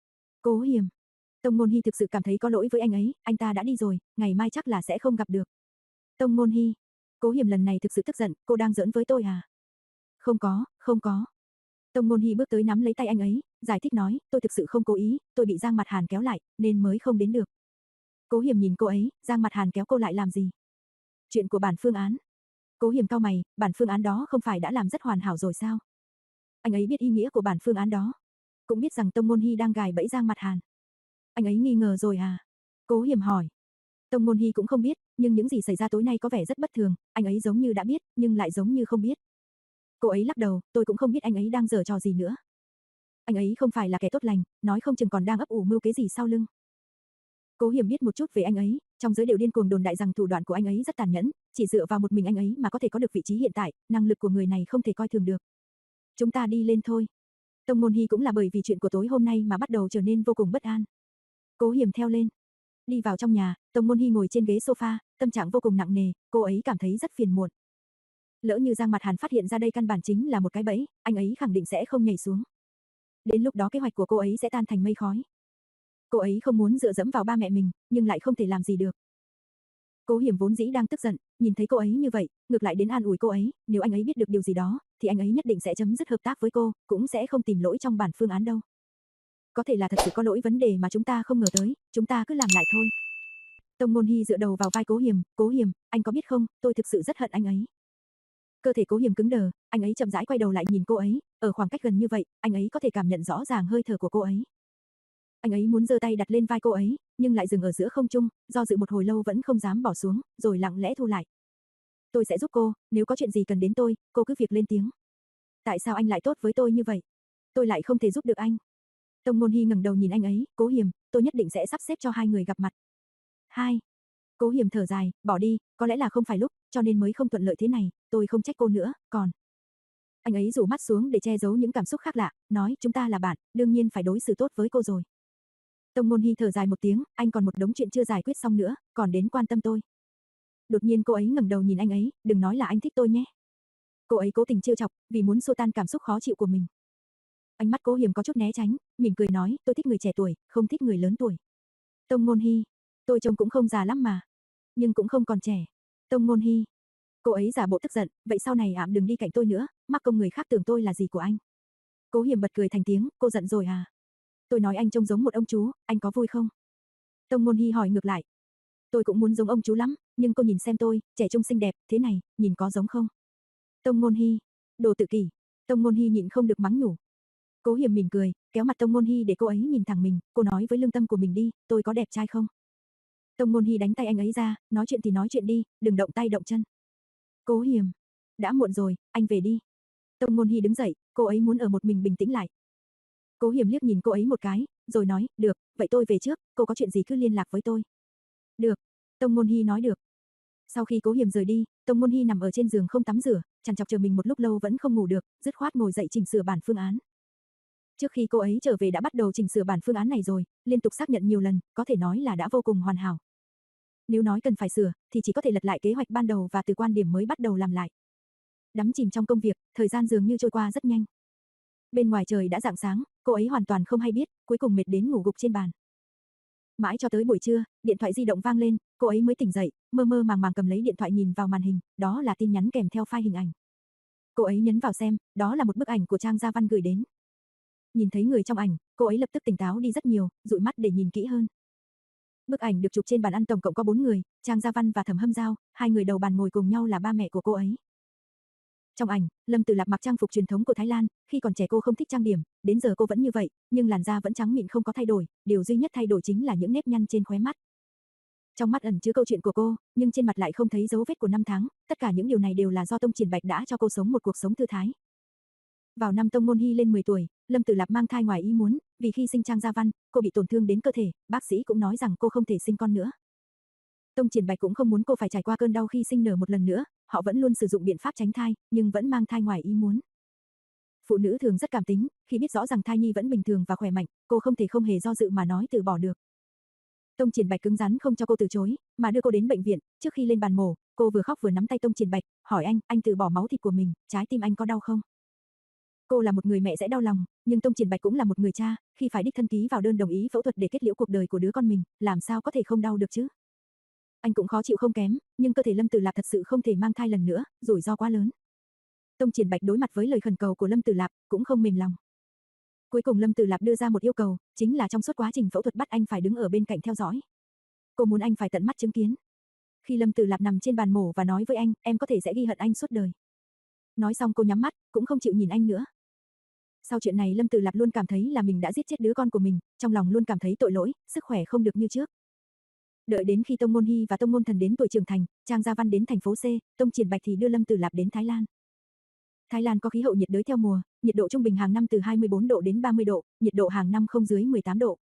Cố Hiểm. Tông Môn Hi thực sự cảm thấy có lỗi với anh ấy, anh ta đã đi rồi, ngày mai chắc là sẽ không gặp được. Tông Môn Hi. Cố Hiểm lần này thực sự tức giận, cô đang giỡn với tôi à? Không có, không có. Tông Môn Hi bước tới nắm lấy tay anh ấy, giải thích nói, tôi thực sự không cố ý, tôi bị Giang Mặt Hàn kéo lại, nên mới không đến được. Cố Hiểm nhìn cô ấy, Giang Mặt Hàn kéo cô lại làm gì? Chuyện của bản phương án. Cố Hiểm cau mày, bản phương án đó không phải đã làm rất hoàn hảo rồi sao? Anh ấy biết ý nghĩa của bản phương án đó, cũng biết rằng Tông Môn Hi đang gài bẫy Giang Mặt Hàn. Anh ấy nghi ngờ rồi à? Cố Hiểm hỏi. Tông Môn Hi cũng không biết, nhưng những gì xảy ra tối nay có vẻ rất bất thường, anh ấy giống như đã biết, nhưng lại giống như không biết. Cô ấy lắc đầu, tôi cũng không biết anh ấy đang giở trò gì nữa. Anh ấy không phải là kẻ tốt lành, nói không chừng còn đang ấp ủ mưu kế gì sau lưng. Cố Hiểm biết một chút về anh ấy, trong giới đều điên cuồng đồn đại rằng thủ đoạn của anh ấy rất tàn nhẫn, chỉ dựa vào một mình anh ấy mà có thể có được vị trí hiện tại, năng lực của người này không thể coi thường được. Chúng ta đi lên thôi. Tông Môn Hi cũng là bởi vì chuyện của tối hôm nay mà bắt đầu trở nên vô cùng bất an. Cố Hiểm theo lên. Đi vào trong nhà, Tông Môn Hi ngồi trên ghế sofa, tâm trạng vô cùng nặng nề, cô ấy cảm thấy rất phiền muộn. Lỡ như Giang Mặt Hàn phát hiện ra đây căn bản chính là một cái bẫy, anh ấy khẳng định sẽ không nhảy xuống. Đến lúc đó kế hoạch của cô ấy sẽ tan thành mây khói. Cô ấy không muốn dựa dẫm vào ba mẹ mình, nhưng lại không thể làm gì được. Cố Hiểm vốn dĩ đang tức giận, nhìn thấy cô ấy như vậy, ngược lại đến an ủi cô ấy, nếu anh ấy biết được điều gì đó, thì anh ấy nhất định sẽ chấm dứt hợp tác với cô, cũng sẽ không tìm lỗi trong bản phương án đâu. Có thể là thật sự có lỗi vấn đề mà chúng ta không ngờ tới, chúng ta cứ làm lại thôi. Tông Ngôn Hi dựa đầu vào vai Cố Hiểm, Cố Hiểm, anh có biết không, tôi thực sự rất hận anh ấy. Cơ thể Cố Hiểm cứng đờ, anh ấy chậm rãi quay đầu lại nhìn cô ấy, ở khoảng cách gần như vậy, anh ấy có thể cảm nhận rõ ràng hơi thở của cô ấy. Anh ấy muốn giơ tay đặt lên vai cô ấy, nhưng lại dừng ở giữa không trung, do dự một hồi lâu vẫn không dám bỏ xuống, rồi lặng lẽ thu lại. Tôi sẽ giúp cô, nếu có chuyện gì cần đến tôi, cô cứ việc lên tiếng. Tại sao anh lại tốt với tôi như vậy? Tôi lại không thể giúp được anh. Tông Ngôn Hi ngẩng đầu nhìn anh ấy, Cố Hiểm, tôi nhất định sẽ sắp xếp cho hai người gặp mặt. Hai. Cố Hiểm thở dài, bỏ đi, có lẽ là không phải lúc, cho nên mới không thuận lợi thế này, tôi không trách cô nữa, còn. Anh ấy rủ mắt xuống để che giấu những cảm xúc khác lạ, nói chúng ta là bạn, đương nhiên phải đối xử tốt với cô rồi. Tông Ngôn Hi thở dài một tiếng, anh còn một đống chuyện chưa giải quyết xong nữa, còn đến quan tâm tôi. Đột nhiên cô ấy ngẩng đầu nhìn anh ấy, đừng nói là anh thích tôi nhé. Cô ấy cố tình trêu chọc, vì muốn xua tan cảm xúc khó chịu của mình. Ánh mắt Cố Hiểm có chút né tránh, mỉm cười nói, tôi thích người trẻ tuổi, không thích người lớn tuổi. Tông Ngôn Hi, tôi trông cũng không già lắm mà, nhưng cũng không còn trẻ. Tông Ngôn Hi, cô ấy giả bộ tức giận, vậy sau này ảm đừng đi cạnh tôi nữa, mắc công người khác tưởng tôi là gì của anh. Cố Hiểm bật cười thành tiếng, cô giận rồi à? Tôi nói anh trông giống một ông chú, anh có vui không? Tông Ngôn Hi hỏi ngược lại. Tôi cũng muốn giống ông chú lắm, nhưng cô nhìn xem tôi, trẻ trung xinh đẹp, thế này, nhìn có giống không? Tông Ngôn Hi, đồ tự kỷ. Tông Ngôn Hi nhịn không được mắng nhủ. Cố Hiểm mỉm cười, kéo mặt Tông Ngôn Hi để cô ấy nhìn thẳng mình, cô nói với lương tâm của mình đi, tôi có đẹp trai không? Tông Ngôn Hi đánh tay anh ấy ra, nói chuyện thì nói chuyện đi, đừng động tay động chân. Cố Hiểm, đã muộn rồi, anh về đi. Tông Ngôn Hi đứng dậy, cô ấy muốn ở một mình bình tĩnh lại. Cố Hiểm liếc nhìn cô ấy một cái, rồi nói, được, vậy tôi về trước, cô có chuyện gì cứ liên lạc với tôi. Được, Tông Ngôn Hi nói được. Sau khi Cố Hiểm rời đi, Tông Ngôn Hi nằm ở trên giường không tắm rửa, chằn chọc chờ mình một lúc lâu vẫn không ngủ được, dứt khoát ngồi dậy chỉnh sửa bản phương án. Trước khi cô ấy trở về đã bắt đầu chỉnh sửa bản phương án này rồi, liên tục xác nhận nhiều lần, có thể nói là đã vô cùng hoàn hảo. Nếu nói cần phải sửa, thì chỉ có thể lật lại kế hoạch ban đầu và từ quan điểm mới bắt đầu làm lại. Đắm chìm trong công việc, thời gian dường như trôi qua rất nhanh. Bên ngoài trời đã rạng sáng, cô ấy hoàn toàn không hay biết, cuối cùng mệt đến ngủ gục trên bàn. Mãi cho tới buổi trưa, điện thoại di động vang lên, cô ấy mới tỉnh dậy, mơ mơ màng màng cầm lấy điện thoại nhìn vào màn hình, đó là tin nhắn kèm theo file hình ảnh. Cô ấy nhấn vào xem, đó là một bức ảnh của Trang Gia Văn gửi đến. Nhìn thấy người trong ảnh, cô ấy lập tức tỉnh táo đi rất nhiều, dụi mắt để nhìn kỹ hơn. Bức ảnh được chụp trên bàn ăn tổng cộng có bốn người, Trang Gia Văn và Thẩm Hâm Giao, hai người đầu bàn ngồi cùng nhau là ba mẹ của cô ấy. Trong ảnh, Lâm Tử Lạp mặc trang phục truyền thống của Thái Lan, khi còn trẻ cô không thích trang điểm, đến giờ cô vẫn như vậy, nhưng làn da vẫn trắng mịn không có thay đổi, điều duy nhất thay đổi chính là những nếp nhăn trên khóe mắt. Trong mắt ẩn chứa câu chuyện của cô, nhưng trên mặt lại không thấy dấu vết của năm tháng, tất cả những điều này đều là do Tông Triển Bạch đã cho cô sống một cuộc sống thư thái. Vào năm Tông Ngôn Hi lên mười tuổi, Lâm Tử Lạp mang thai ngoài ý muốn, vì khi sinh Trang Gia Văn, cô bị tổn thương đến cơ thể, bác sĩ cũng nói rằng cô không thể sinh con nữa. Tông Triển Bạch cũng không muốn cô phải trải qua cơn đau khi sinh nở một lần nữa, họ vẫn luôn sử dụng biện pháp tránh thai, nhưng vẫn mang thai ngoài ý muốn. Phụ nữ thường rất cảm tính, khi biết rõ rằng thai nhi vẫn bình thường và khỏe mạnh, cô không thể không hề do dự mà nói từ bỏ được. Tông Triển Bạch cứng rắn không cho cô từ chối, mà đưa cô đến bệnh viện, trước khi lên bàn mổ, cô vừa khóc vừa nắm tay Tông Triển Bạch, hỏi anh, anh từ bỏ máu thịt của mình, trái tim anh có đau không? Cô là một người mẹ sẽ đau lòng, nhưng Tông Triển Bạch cũng là một người cha, khi phải đích thân ký vào đơn đồng ý phẫu thuật để kết liễu cuộc đời của đứa con mình, làm sao có thể không đau được chứ? Anh cũng khó chịu không kém, nhưng cơ thể Lâm Tử Lạp thật sự không thể mang thai lần nữa, rủi ro quá lớn. Tông Triển Bạch đối mặt với lời khẩn cầu của Lâm Tử Lạp, cũng không mềm lòng. Cuối cùng Lâm Tử Lạp đưa ra một yêu cầu, chính là trong suốt quá trình phẫu thuật bắt anh phải đứng ở bên cạnh theo dõi. Cô muốn anh phải tận mắt chứng kiến. Khi Lâm Tử Lạp nằm trên bàn mổ và nói với anh, em có thể sẽ ghi hận anh suốt đời. Nói xong cô nhắm mắt, cũng không chịu nhìn anh nữa. Sau chuyện này Lâm Tử Lạp luôn cảm thấy là mình đã giết chết đứa con của mình, trong lòng luôn cảm thấy tội lỗi, sức khỏe không được như trước. Đợi đến khi Tông Ngôn Hi và Tông Ngôn Thần đến tuổi trưởng thành, Trang Gia Văn đến thành phố C, Tông Triển Bạch thì đưa Lâm Tử Lạp đến Thái Lan. Thái Lan có khí hậu nhiệt đới theo mùa, nhiệt độ trung bình hàng năm từ hai mươi bốn độ đến ba mươi độ, nhiệt độ hàng năm không dưới mười tám độ.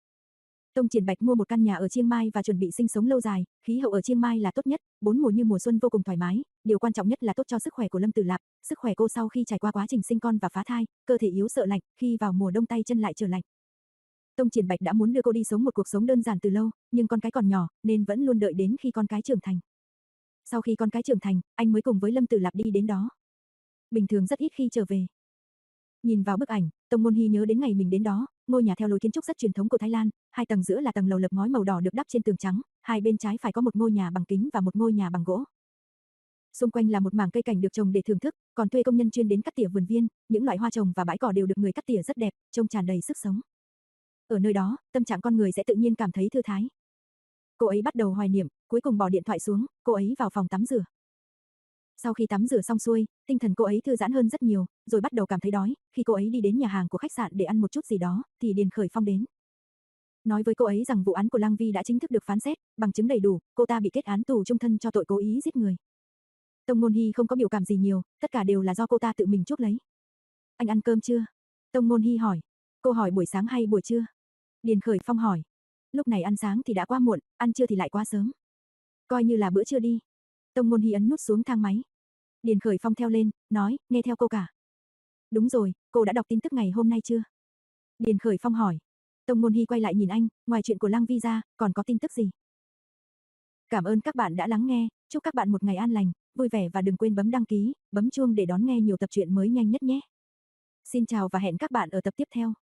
Tông Triển Bạch mua một căn nhà ở Chiang Mai và chuẩn bị sinh sống lâu dài, khí hậu ở Chiang Mai là tốt nhất, bốn mùa như mùa xuân vô cùng thoải mái, điều quan trọng nhất là tốt cho sức khỏe của Lâm Tử Lạp, sức khỏe cô sau khi trải qua quá trình sinh con và phá thai, cơ thể yếu sợ lạnh, khi vào mùa đông tay chân lại trở lạnh. Tông Triển Bạch đã muốn đưa cô đi sống một cuộc sống đơn giản từ lâu, nhưng con cái còn nhỏ, nên vẫn luôn đợi đến khi con cái trưởng thành. Sau khi con cái trưởng thành, anh mới cùng với Lâm Tử Lạp đi đến đó. Bình thường rất ít khi trở về. Nhìn vào bức ảnh, Tông Môn Hy nhớ đến ngày mình đến đó, ngôi nhà theo lối kiến trúc rất truyền thống của Thái Lan, hai tầng giữa là tầng lầu lợp ngói màu đỏ được đắp trên tường trắng, hai bên trái phải có một ngôi nhà bằng kính và một ngôi nhà bằng gỗ. Xung quanh là một mảng cây cảnh được trồng để thưởng thức, còn thuê công nhân chuyên đến cắt tỉa vườn viên, những loại hoa trồng và bãi cỏ đều được người cắt tỉa rất đẹp, trông tràn đầy sức sống. Ở nơi đó, tâm trạng con người sẽ tự nhiên cảm thấy thư thái. Cô ấy bắt đầu hoài niệm, cuối cùng bỏ điện thoại xuống, cô ấy vào phòng tắm rửa. Sau khi tắm rửa xong xuôi, tinh thần cô ấy thư giãn hơn rất nhiều, rồi bắt đầu cảm thấy đói, khi cô ấy đi đến nhà hàng của khách sạn để ăn một chút gì đó, thì Điền Khởi Phong đến. Nói với cô ấy rằng vụ án của Lăng Vi đã chính thức được phán xét, bằng chứng đầy đủ, cô ta bị kết án tù trung thân cho tội cố ý giết người. Tông Môn Hy không có biểu cảm gì nhiều, tất cả đều là do cô ta tự mình chuốc lấy. Anh ăn cơm chưa? Tông Môn Hy hỏi. Cô hỏi buổi sáng hay buổi trưa? Điền Khởi Phong hỏi. Lúc này ăn sáng thì đã quá muộn, ăn trưa thì lại quá sớm. Coi như là bữa trưa đi. Tông Môn Hy ấn nút xuống thang máy. Điền Khởi Phong theo lên, nói, nghe theo cô cả. Đúng rồi, cô đã đọc tin tức ngày hôm nay chưa? Điền Khởi Phong hỏi. Tông Môn Hy quay lại nhìn anh, ngoài chuyện của Lăng Vi ra, còn có tin tức gì? Cảm ơn các bạn đã lắng nghe, chúc các bạn một ngày an lành, vui vẻ và đừng quên bấm đăng ký, bấm chuông để đón nghe nhiều tập truyện mới nhanh nhất nhé. Xin chào và hẹn các bạn ở tập tiếp theo.